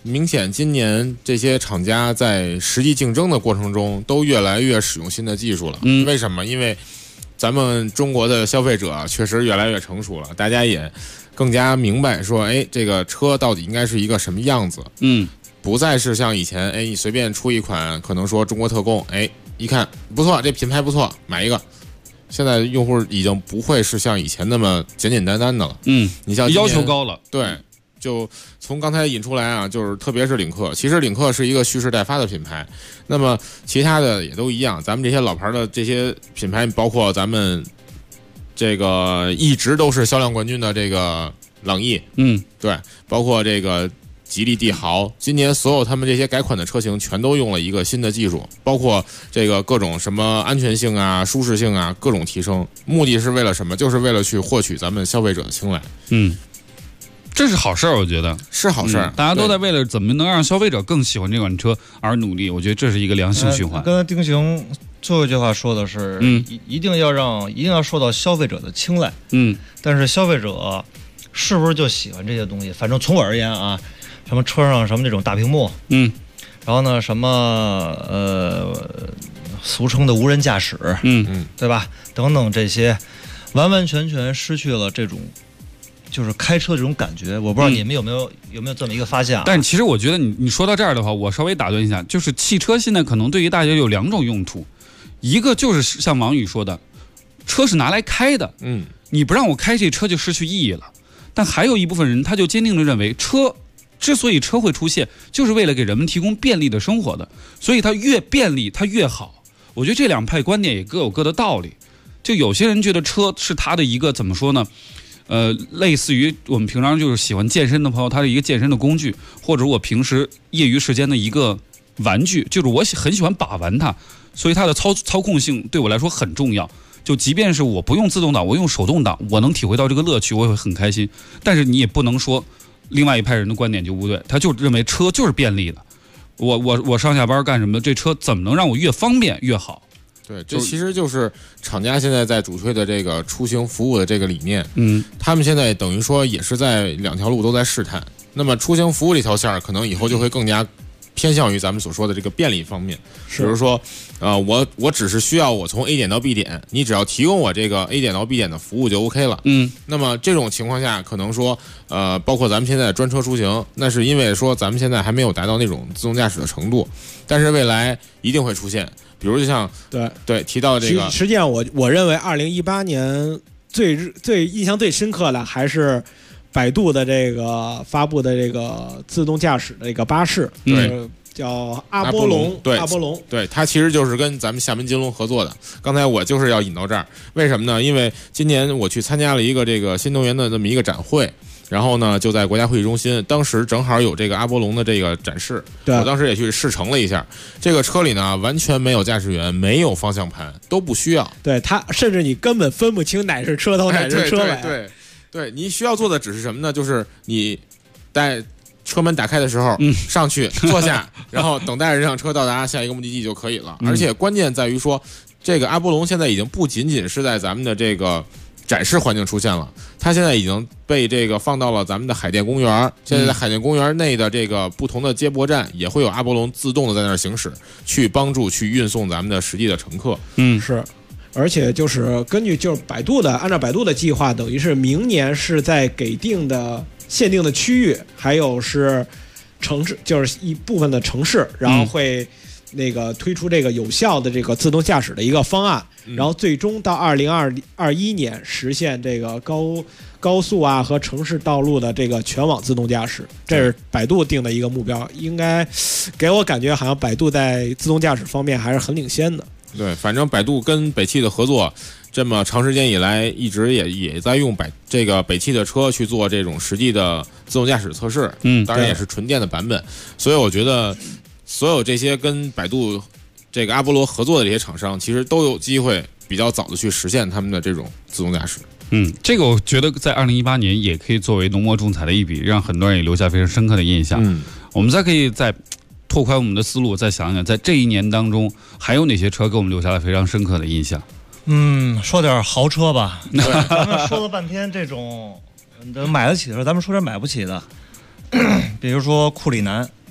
K: 明显今年这些厂家在实际竞争的过程中都越来越使用新的技术了。为什么？因为咱们中国的消费者确实越来越成熟了，大家也更加明白说，哎，这个车到底应该是一个什么样子。不再是像以前，哎，你随便出一款，可能说中国特供，哎，一看不错，这品牌不错，买一个。现在用户已经不会是像以前那么简简单单的了。你像
G: 要求高了。
K: 对。就从刚才引出来啊，就是特别是领克，其实领克是一个蓄势待发的品牌，那么其他的也都一样。咱们这些老牌的这些品牌，包括咱们这个一直都是销量冠军的这个朗逸，对，包括这个吉利帝豪，今年所有他们这些改款的车型全都用了一个新的技术，包括这个各种什么安全性啊、舒适性啊各种提升，目的是为了什么？就是为了去获取咱们消费者的青睐。
G: 这是好事儿，我觉得
K: 是好事儿。
G: 大家都在为了怎么能让消费者更喜欢这款车而努力，我觉得这是一个良性循环。
J: 刚才丁行最后一句话说的是，一定要受到消费者的青睐。但是消费者是不是就喜欢这些东西？反正从我而言啊，什么车上什么那种大屏幕，然后呢什么俗称的无人驾驶，对吧？等等这些，完完全全失去了这种。就是开车这种感觉，我不知道你们有没有这么一个发现啊？
G: 但其实我觉得你说到这儿的话，我稍微打断一下，就是汽车现在可能对于大家有两种用途，一个就是像王宇说的，车是拿来开的，你不让我开这车就失去意义了。但还有一部分人他就坚定地认为，车之所以车会出现，就是为了给人们提供便利的生活的，所以它越便利它越好。我觉得这两派观点也各有各的道理。就有些人觉得车是他的一个怎么说呢？类似于我们平常就是喜欢健身的朋友，它是一个健身的工具，或者我平时业余时间的一个玩具，就是我很喜欢把玩它，所以它的操控性对我来说很重要。就即便是我不用自动挡，我用手动挡，我能体会到这个乐趣，我也会很开心。但是你也不能说另外一派人的观点就不对，他就认为车就是便利的，我上下班干什么，这车怎么能让我越方便越好？
K: 对，这其实就是厂家现在在主推的这个出行服务的这个理念。他们现在等于说也是在两条路都在试探。那么出行服务这条线可能以后就会更加偏向于咱们所说的这个便利方面。比如说，我只是需要我从 A 点到 B 点，你只要提供我这个 A 点到 B 点的服务就 OK 了。那么这种情况下，可能说，包括咱们现在的专车出行，那是因为说咱们现在还没有达到那种自动驾驶的程度，但是未来一定会出现。比如就像对提到这个，
I: 实际上我认为2018年最印象最深刻的还是百度的这个发布的这个自动驾驶的这个巴士，叫阿波龙，阿波龙，
K: 对，它其实就是跟咱们厦门金龙合作的。刚才我就是要引到这儿，为什么呢？因为今年我去参加了一个这个新能源的这么一个展会。然后呢，就在国家会议中心，当时正好有这个阿波龙的这个展示，我当时也去试乘了一下。这个车里呢，完全没有驾驶员，没有方向盘，都不需要。
I: 对它，甚至你根本分不清哪是车头，哪是车尾。
K: 对，你需要做的只是什么呢？就是你在车门打开的时候，上去坐下，然后等待着这辆车到达下一个目的地就可以了。而且关键在于说，这个阿波龙现在已经不仅仅是在咱们的这个展示环境出现了，它现在已经被这个放到了咱们的海淀公园。现在在海淀公园内的这个不同的接驳站也会有阿波龙自动的在那儿行驶，去帮助去运送咱们的实际的乘客。
I: 是，而且就是根据就是按照百度的计划，等于是明年是在给定的限定的区域，还有是城市，就是一部分的城市，然后会那个推出这个有效的这个自动驾驶的一个方案。然后最终到2021年实现这个高速啊和城市道路的这个全网自动驾驶，这是百度定的一个目标。应该给我感觉好像百度在自动驾驶方面还是很领先的。
K: 对，反正百度跟北汽的合作这么长时间以来，一直也在用这个北汽的车去做这种实际的自动驾驶测试。当然也是纯电的版本。所以我觉得所有这些跟百度这个阿波罗合作的这些厂商，其实都有机会比较早的去实现他们的这种自动驾驶。
G: 这个我觉得在2018年也可以作为浓墨重彩的一笔，让很多人也留下非常深刻的印象。我们可以再拓宽我们的思路，再想想在这一年当中还有哪些车给我们留下了非常深刻的印象。
J: 说点豪车吧。咱们说了半天这种买得起的时候，咱们说点买不起的。比如说库里南，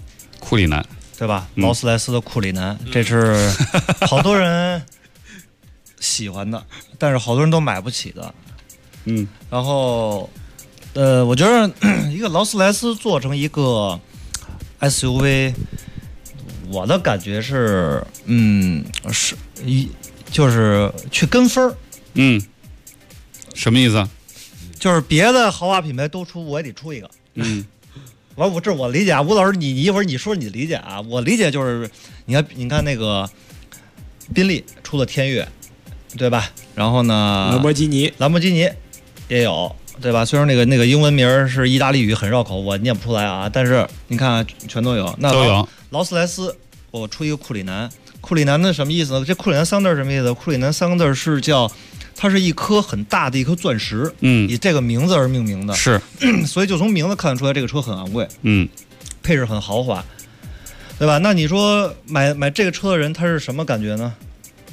G: 库里南，
J: 对吧？劳斯莱斯的库里南，这是好多人喜欢的，但是好多人都买不起的。然后我觉得一个劳斯莱斯做成一个 SUV， 我的感觉是，就是去跟风儿。
G: 什么意思？
J: 就是别的豪华品牌都出，我也得出一个。这是我理解啊。吴老师，你一会儿你说你理解啊。我理解就是，你看那个宾利出的天越，对吧？然后呢，
I: 兰博基尼
J: 也有，对吧？虽然那个英文名是意大利语，很绕口，我念不出来啊。但是你看全都有。那
G: 都有。
J: 劳斯莱斯，我出一个库里南。库里南的什么意思呢？这库里南3个字什么意思？库里南3个字是叫。它是一颗很大的一颗钻石，以这个名字而命名的，
G: 是，
J: 所以就从名字看得出来，这个车很昂贵，配置很豪华，对吧？那你说买这个车的人他是什么感觉呢？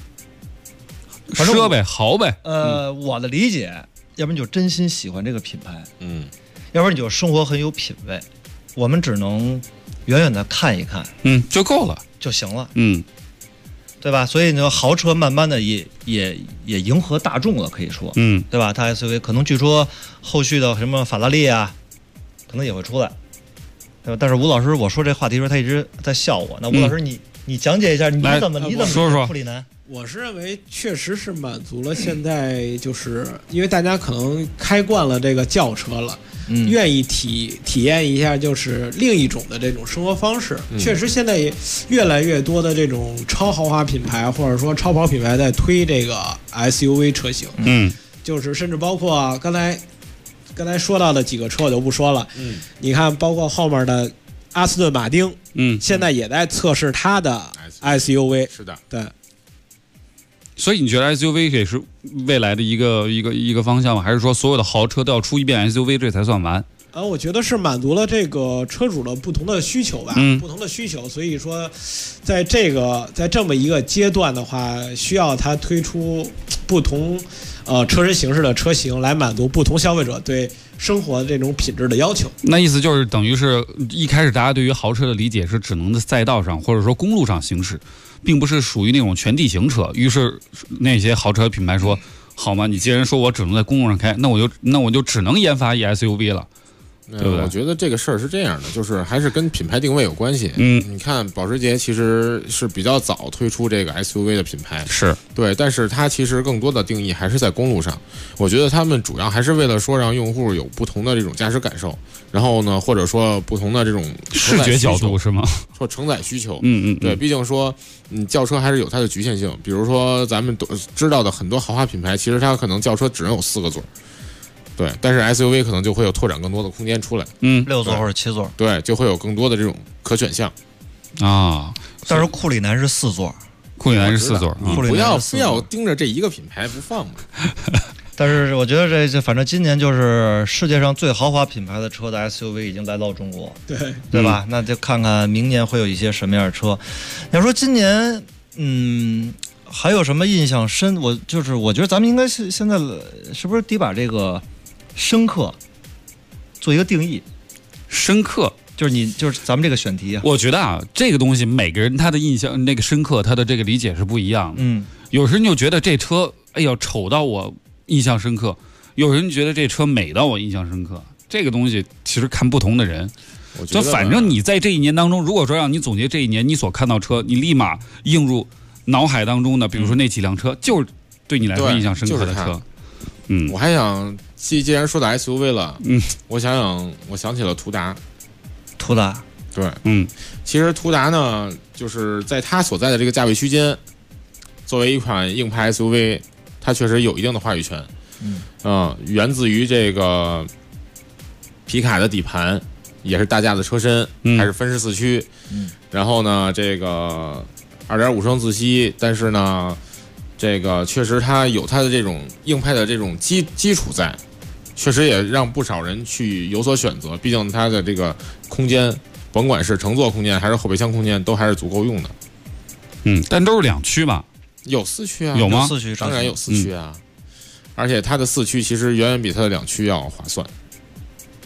G: 奢呗，豪呗。
J: 我的理解，要不然你就真心喜欢这个品牌，要不然你就生活很有品位。我们只能远远的看一看，
G: 就够了，
J: 就行了，对吧？所以呢，豪车慢慢的也迎合大众了，可以说，对吧？它 SUV 可能据说后续的什么法拉利啊，可能也会出来，对吧？但是吴老师，我说这话题的时候，他一直在笑我。那吴老师，你讲解一下，你怎么
G: 说说
J: 库里南？
I: 我是认为确实是满足了现在，就是因为大家可能开惯了这个轿车了。愿意体验一下就是另一种的这种生活方式。确实现在也越来越多的这种超豪华品牌或者说超跑品牌在推这个 SUV 车型，就是甚至包括刚才说到的几个车我就不说了，你看包括后面的阿斯顿马丁，现在也在测试它的 SUV，
K: 是的，
I: 对。
G: 所以你觉得 SUV 也是未来的一个方向吗？还是说所有的豪车都要出一遍 SUV 这才算完？
I: 我觉得是满足了这个车主的不同的需求吧，不同的需求。所以说，在这么一个阶段的话，需要它推出不同车身形式的车型来满足不同消费者对生活这种品质的要求。
G: 那意思就是等于是一开始大家对于豪车的理解是只能在赛道上或者说公路上行驶，并不是属于那种全地形车。于是那些豪车品牌说，好吗？你既然说我只能在公路上开，那我就只能研发一 SUV 了。对不对？
K: 我觉得这个事儿是这样的，就是还是跟品牌定位有关系。你看保时捷其实是比较早推出这个 SUV 的品牌，
G: 是对，
K: 但是它其实更多的定义还是在公路上。我觉得他们主要还是为了说让用户有不同的这种驾驶感受，然后呢，或者说不同的这种
G: 视觉角度是吗？
K: 说承载需求，对，毕竟说轿车还是有它的局限性。比如说咱们都知道的很多豪华品牌，其实它可能轿车只能有4个座。对，但是 SUV 可能就会有拓展更多的空间出来
J: ，6座或者7座，
K: 对，就会有更多的这种可选项
J: 啊。但是库里南是4座，
G: 库里南是4座，
K: 你不要非要盯着这一个品牌不放嘛。
J: 但是我觉得这反正今年就是世界上最豪华品牌的车的 SUV 已经来到中国，对吧？那就看看明年会有一些什么样的车。要说今年，还有什么印象深？我觉得咱们应该是现在是不是得把这个深刻做一个定义？
G: 深刻
J: 就是咱们这个选题啊。
G: 我觉得这个东西每个人他的印象那个深刻，他的这个理解是不一样的。有人就觉得这车丑到我印象深刻，有人觉得这车美到我印象深刻。这个东西其实看不同的人。就反正你在这一年当中，如果说让你总结这一年你所看到车，你立马映入脑海当中的，比如说那几辆车，就是对你来说印象深刻的车。
K: 我还想既然说到 SUV 了，我想起了途达。对，其实途达呢，就是在它所在的这个价位区间，作为一款硬派 SUV， 它确实有一定的话语权。源自于这个皮卡的底盘，也是大架的车身，还是分时4驱。然后呢，这个2.5升自吸，但是呢，这个确实它有它的这种硬派的这种基础在，确实也让不少人去有所选择。毕竟它的这个空间，甭管是乘坐空间还是后备箱空间，都还是足够用的。
G: 但都是2驱吧？
K: 有4驱啊？
G: 有吗
J: ？4驱
K: 当然有4驱啊，而且它的4驱其实远远比它的2驱要划算。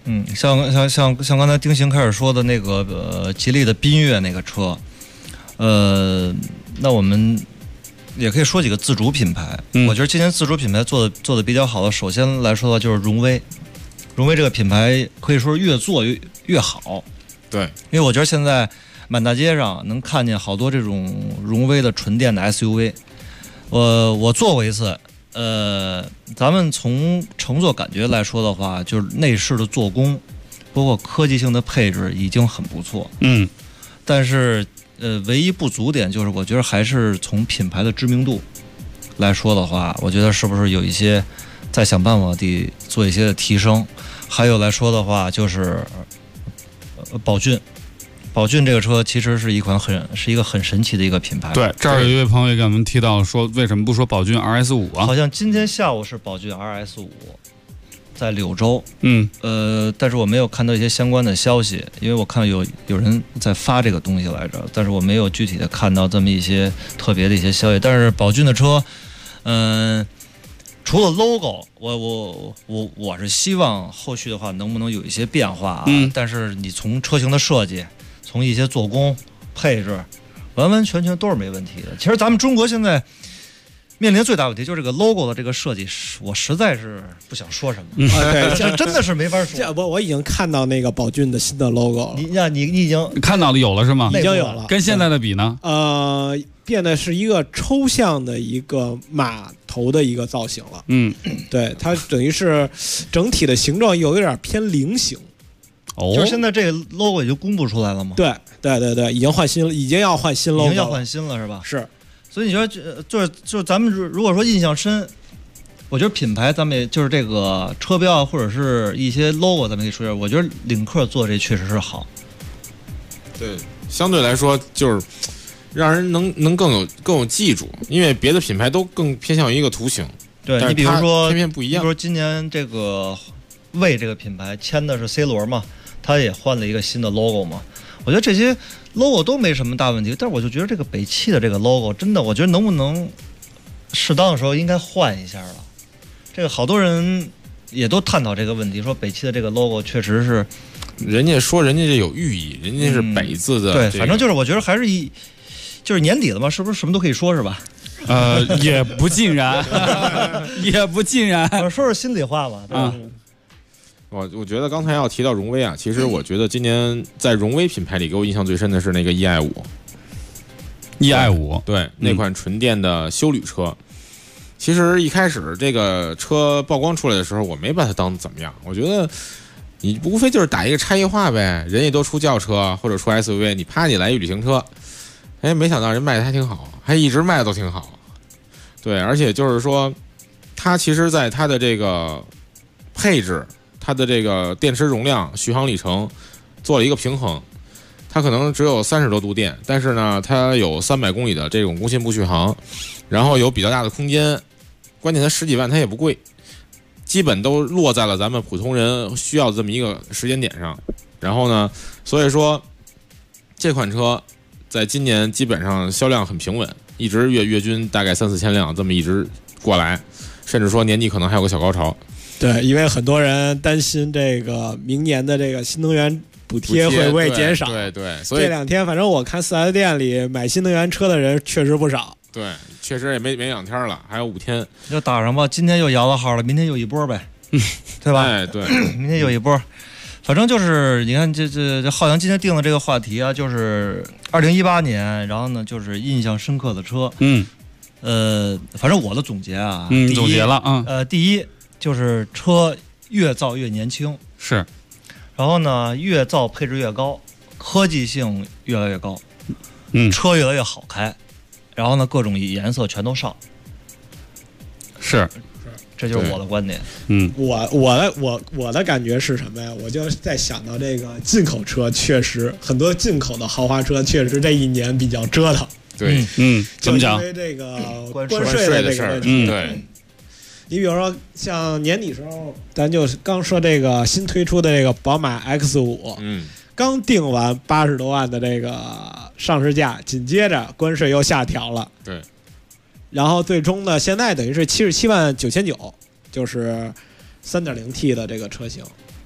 J: 像刚才丁行开始说的那个吉利的缤越那个车，那我们也可以说几个自主品牌。我觉得今年自主品牌做的比较好的，首先来说的就是荣威。荣威这个品牌可以说越做越好。
K: 对，
J: 因为我觉得现在满大街上能看见好多这种荣威的纯电的 SUV。我坐过一次。咱们从乘坐感觉来说的话，就是内饰的做工，包括科技性的配置已经很不错。但是唯一不足点就是，我觉得还是从品牌的知名度来说的话，我觉得是不是有一些再想办法地做一些的提升。还有来说的话，就是宝骏。宝骏这个车其实是一个很神奇的一个品牌。
G: 对，这儿有一位朋友也给我们提到说，为什么不说宝骏 RS5 啊？
J: 好像今天下午是宝骏 RS5 在柳州。但是我没有看到一些相关的消息，因为我看有人在发这个东西来着，但是我没有具体的看到这么一些特别的一些消息。但是宝骏的车，除了 logo， 我是希望后续的话能不能有一些变化啊？但是你从车型的设计，从一些做工、配置，完完全全都是没问题的。其实咱们中国现在面临最大问题就是这个 logo 的这个设计，我实在是不想说什么。
I: 对，
J: 这真的是没法说。
I: 我已经看到那个宝骏的新的 logo 了。
J: 你已经
G: 看到了有了是吗？
I: 已经有了。
G: 跟现在的比呢？
I: 变得是一个抽象的一个码头的一个造型了。对，它等于是整体的形状有点偏菱形。
J: 就是现在这个 logo 已经公布出来了吗？
I: 对，已经换新了，已经要换新 logo 了，
J: 已经要换新了是吧？
I: 是。
J: 所以你说就是咱们如果说印象深，我觉得品牌咱们也就是这个车标或者是一些 logo 咱们可以说一下，我觉得领克做这确实是好。
K: 对，相对来说就是让人能更有记住，因为别的品牌都更偏向于一个图形。
J: 对，你比如说
K: 偏偏不一样。
J: 比如说今年这个魏这个品牌签的是 C 罗嘛，他也换了一个新的 logo 嘛。我觉得这些 logo 都没什么大问题，但是我就觉得这个北汽的这个 logo 真的，我觉得能不能适当的时候应该换一下了。这个好多人也都探讨这个问题，说北汽的这个 logo 确实是，
K: 人家说人家这有寓意，人家是北字的、
J: 对，反正就是我觉得还是就是年底了嘛，是不是什么都可以说是吧？
G: 也不尽然，也不尽然，
J: 说说心里话吧，对吧？
K: 我觉得刚才要提到荣威啊，其实我觉得今年在荣威品牌里给我印象最深的是那个
G: EI5，
K: 对，那款纯电的休旅车。其实一开始这个车曝光出来的时候，我没把它当怎么样，我觉得你无非就是打一个差异化呗，人家都出轿车或者出 SUV， 你来一旅行车，没想到人卖的还挺好，还一直卖的都挺好。对，而且就是说，它其实在它的这个配置，它的这个电池容量、续航里程做了一个平衡。它可能只有30多度电，但是呢，它有300公里的这种工信部续航，然后有比较大的空间，关键它10几万它也不贵，基本都落在了咱们普通人需要的这么一个时间点上。然后呢，所以说这款车在今年基本上销量很平稳，一直月均大概3-4千辆这么一直过来，甚至说年底可能还有个小高潮。
I: 对，因为很多人担心这个明年的这个新能源补贴会不会减少？
K: 对，所以
I: 这2天反正我看4S店里买新能源车的人确实不少。
K: 对，确实也没2天了，还有5天
J: 就打上吧。今天又摇了号了，明天又一波呗，对吧？
K: 对，
J: 明天又一波。反正就是你看，这浩洋今天定的这个话题啊，就是2018年，然后呢就是印象深刻的车。反正我的总结啊，
G: 总结了啊。
J: 第一就是车越造越年轻，
G: 是。
J: 然后呢，越造配置越高，科技性越来越高，车越来越好开，然后呢，各种颜色全都上，
G: 是，
J: 这就是我的观点。
I: 我的感觉是什么呀？我就在想到这个进口车，确实很多进口的豪华车确实这一年比较折腾。
K: 对，
G: 怎么讲？
I: 因为这个
K: 关
I: 税的这个问题。
K: 对。
I: 你比如说，像年底时候，咱就刚说这个新推出的这个宝马 X5，刚定完80多万的这个上市价，紧接着关税又下调了，
K: 对，
I: 然后最终呢，现在等于是77万9,900，就是3.0T 的这个车型，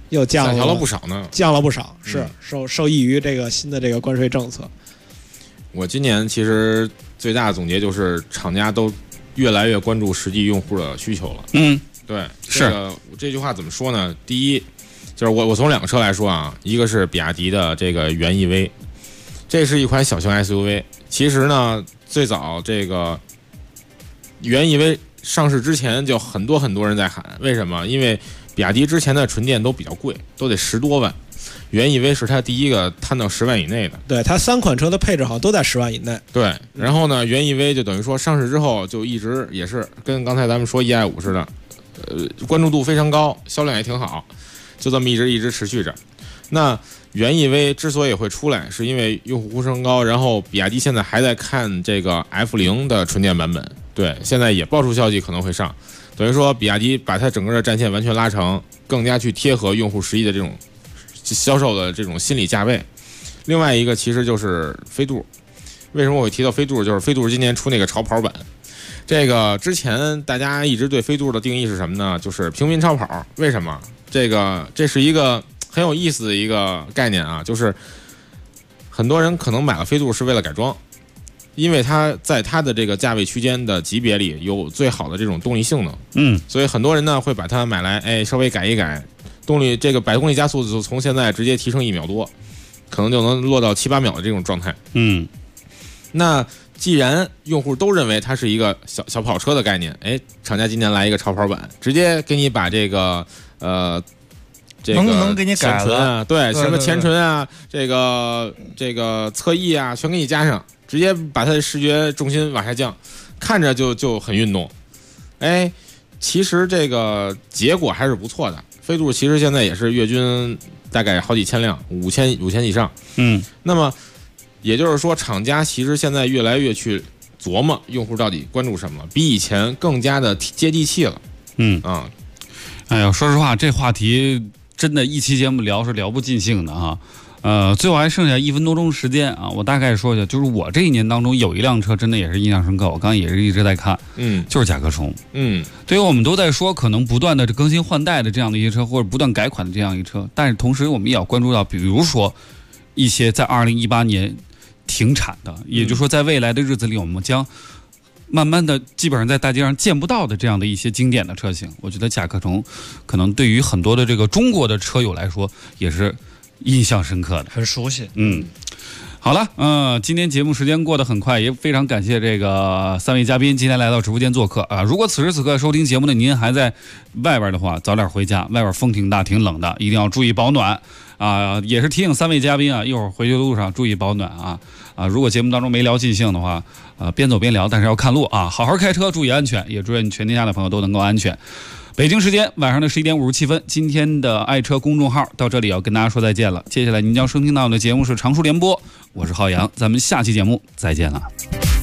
I: 又降
K: 了不少呢，
I: 降了不少，是受益于这个新的这个关税政策。
K: 我今年其实最大的总结就是厂家都越来越关注实际用户的需求了。对，这句话怎么说呢？第一，就是我从2个车来说啊，一个是比亚迪的这个元 EV， 这是一款小型 SUV。其实呢，最早这个元 EV 上市之前就很多人在喊，为什么？因为比亚迪之前的纯电都比较贵，都得10多万。元 EV 是它第一个摊到10万以内的，
I: 对，它3款车的配置好像都在10万以内。
K: 对，然后呢，元 EV 就等于说上市之后就一直也是跟刚才咱们说 EI5似的，关注度非常高，销量也挺好，就这么一直持续着。那元 EV 之所以会出来，是因为用户呼声高，然后比亚迪现在还在看这个 F0的纯电版本，对，现在也爆出消息可能会上，等于说比亚迪把它整个的战线完全拉长，更加去贴合用户实际的这种销售的这种心理价位。另外一个其实就是飞度，为什么我会提到飞度？就是飞度今年出那个超跑版，这个之前大家一直对飞度的定义是什么呢？就是平民超跑。为什么？这是一个很有意思的一个概念啊，就是很多人可能买了飞度是为了改装，因为它在它的这个价位区间的级别里有最好的这种动力性能，所以很多人呢会把它买来，稍微改一改。动力这个100公里加速就从现在直接提升1秒多，可能就能落到7、8秒的这种状态。那既然用户都认为它是一个小跑车的概念，厂家今年来一个超跑版，直接给你把这个这个
J: 能给你改了，
K: 对，什么前唇啊，这个侧翼啊，全给你加上，直接把它的视觉重心往下降，看着就很运动。其实这个结果还是不错的。飞度其实现在也是月均大概好几千辆，5000以上。那么也就是说，厂家其实现在越来越去琢磨用户到底关注什么了，比以前更加的接地气了。
G: 哎呀，说实话，这话题真的一期节目聊是聊不尽兴的哈。最后还剩下1分多钟时间啊，我大概说一下，就是我这一年当中有一辆车真的也是印象深刻，我刚刚也是一直在看，就是甲壳虫。对于我们都在说可能不断的更新换代的这样的一些车，或者不断改款的这样一车，但是同时我们也要关注到，比如说一些在2018年停产的，也就是说在未来的日子里，我们将慢慢的基本上在大街上见不到的这样的一些经典的车型，我觉得甲壳虫可能对于很多的这个中国的车友来说也是印象深刻的，
J: 很熟悉。
G: 好了，今天节目时间过得很快，也非常感谢这个3位嘉宾今天来到直播间做客啊。如果此时此刻收听节目的您还在外边的话，早点回家，外边风挺大挺冷的，一定要注意保暖啊。也是提醒3位嘉宾啊，一会儿回去的路上注意保暖啊。如果节目当中没聊尽兴的话，边走边聊，但是要看路啊，好好开车，注意安全，也祝愿全天下的朋友都能够安全。北京时间晚上的11点57分，今天的爱车公众号到这里要跟大家说再见了。接下来您将收听到的节目是常熟联播，我是浩洋，咱们下期节目再见了。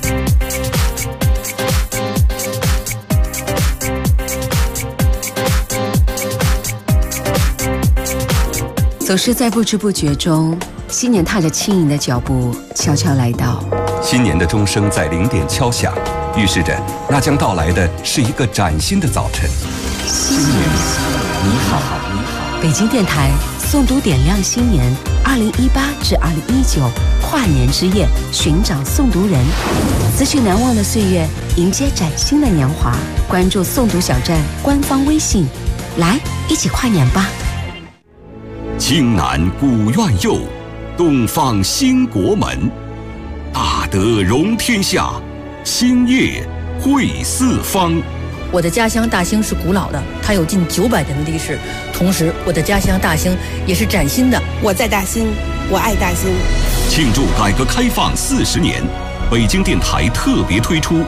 R: 总是在不知不觉中，新年踏着轻盈的脚步悄悄来到。
Q: 新年的钟声在0点敲响，预示着那将到来的是一个崭新的早晨。
R: 新年你好，你好！北京电台诵读点亮新年2018至2019跨年之夜，寻找诵读人，辞去难忘的岁月，迎接崭新的年华。关注诵读小站官方微信，来一起跨年吧！
Q: 青南古院右，东方兴国门。大德容天下，兴业汇四方。
S: 我的家乡大兴是古老的，它有近900年的历史。同时，我的家乡大兴也是崭新的。
T: 我在大兴，我爱大兴。
Q: 庆祝改革开放40年，北京电台特别推出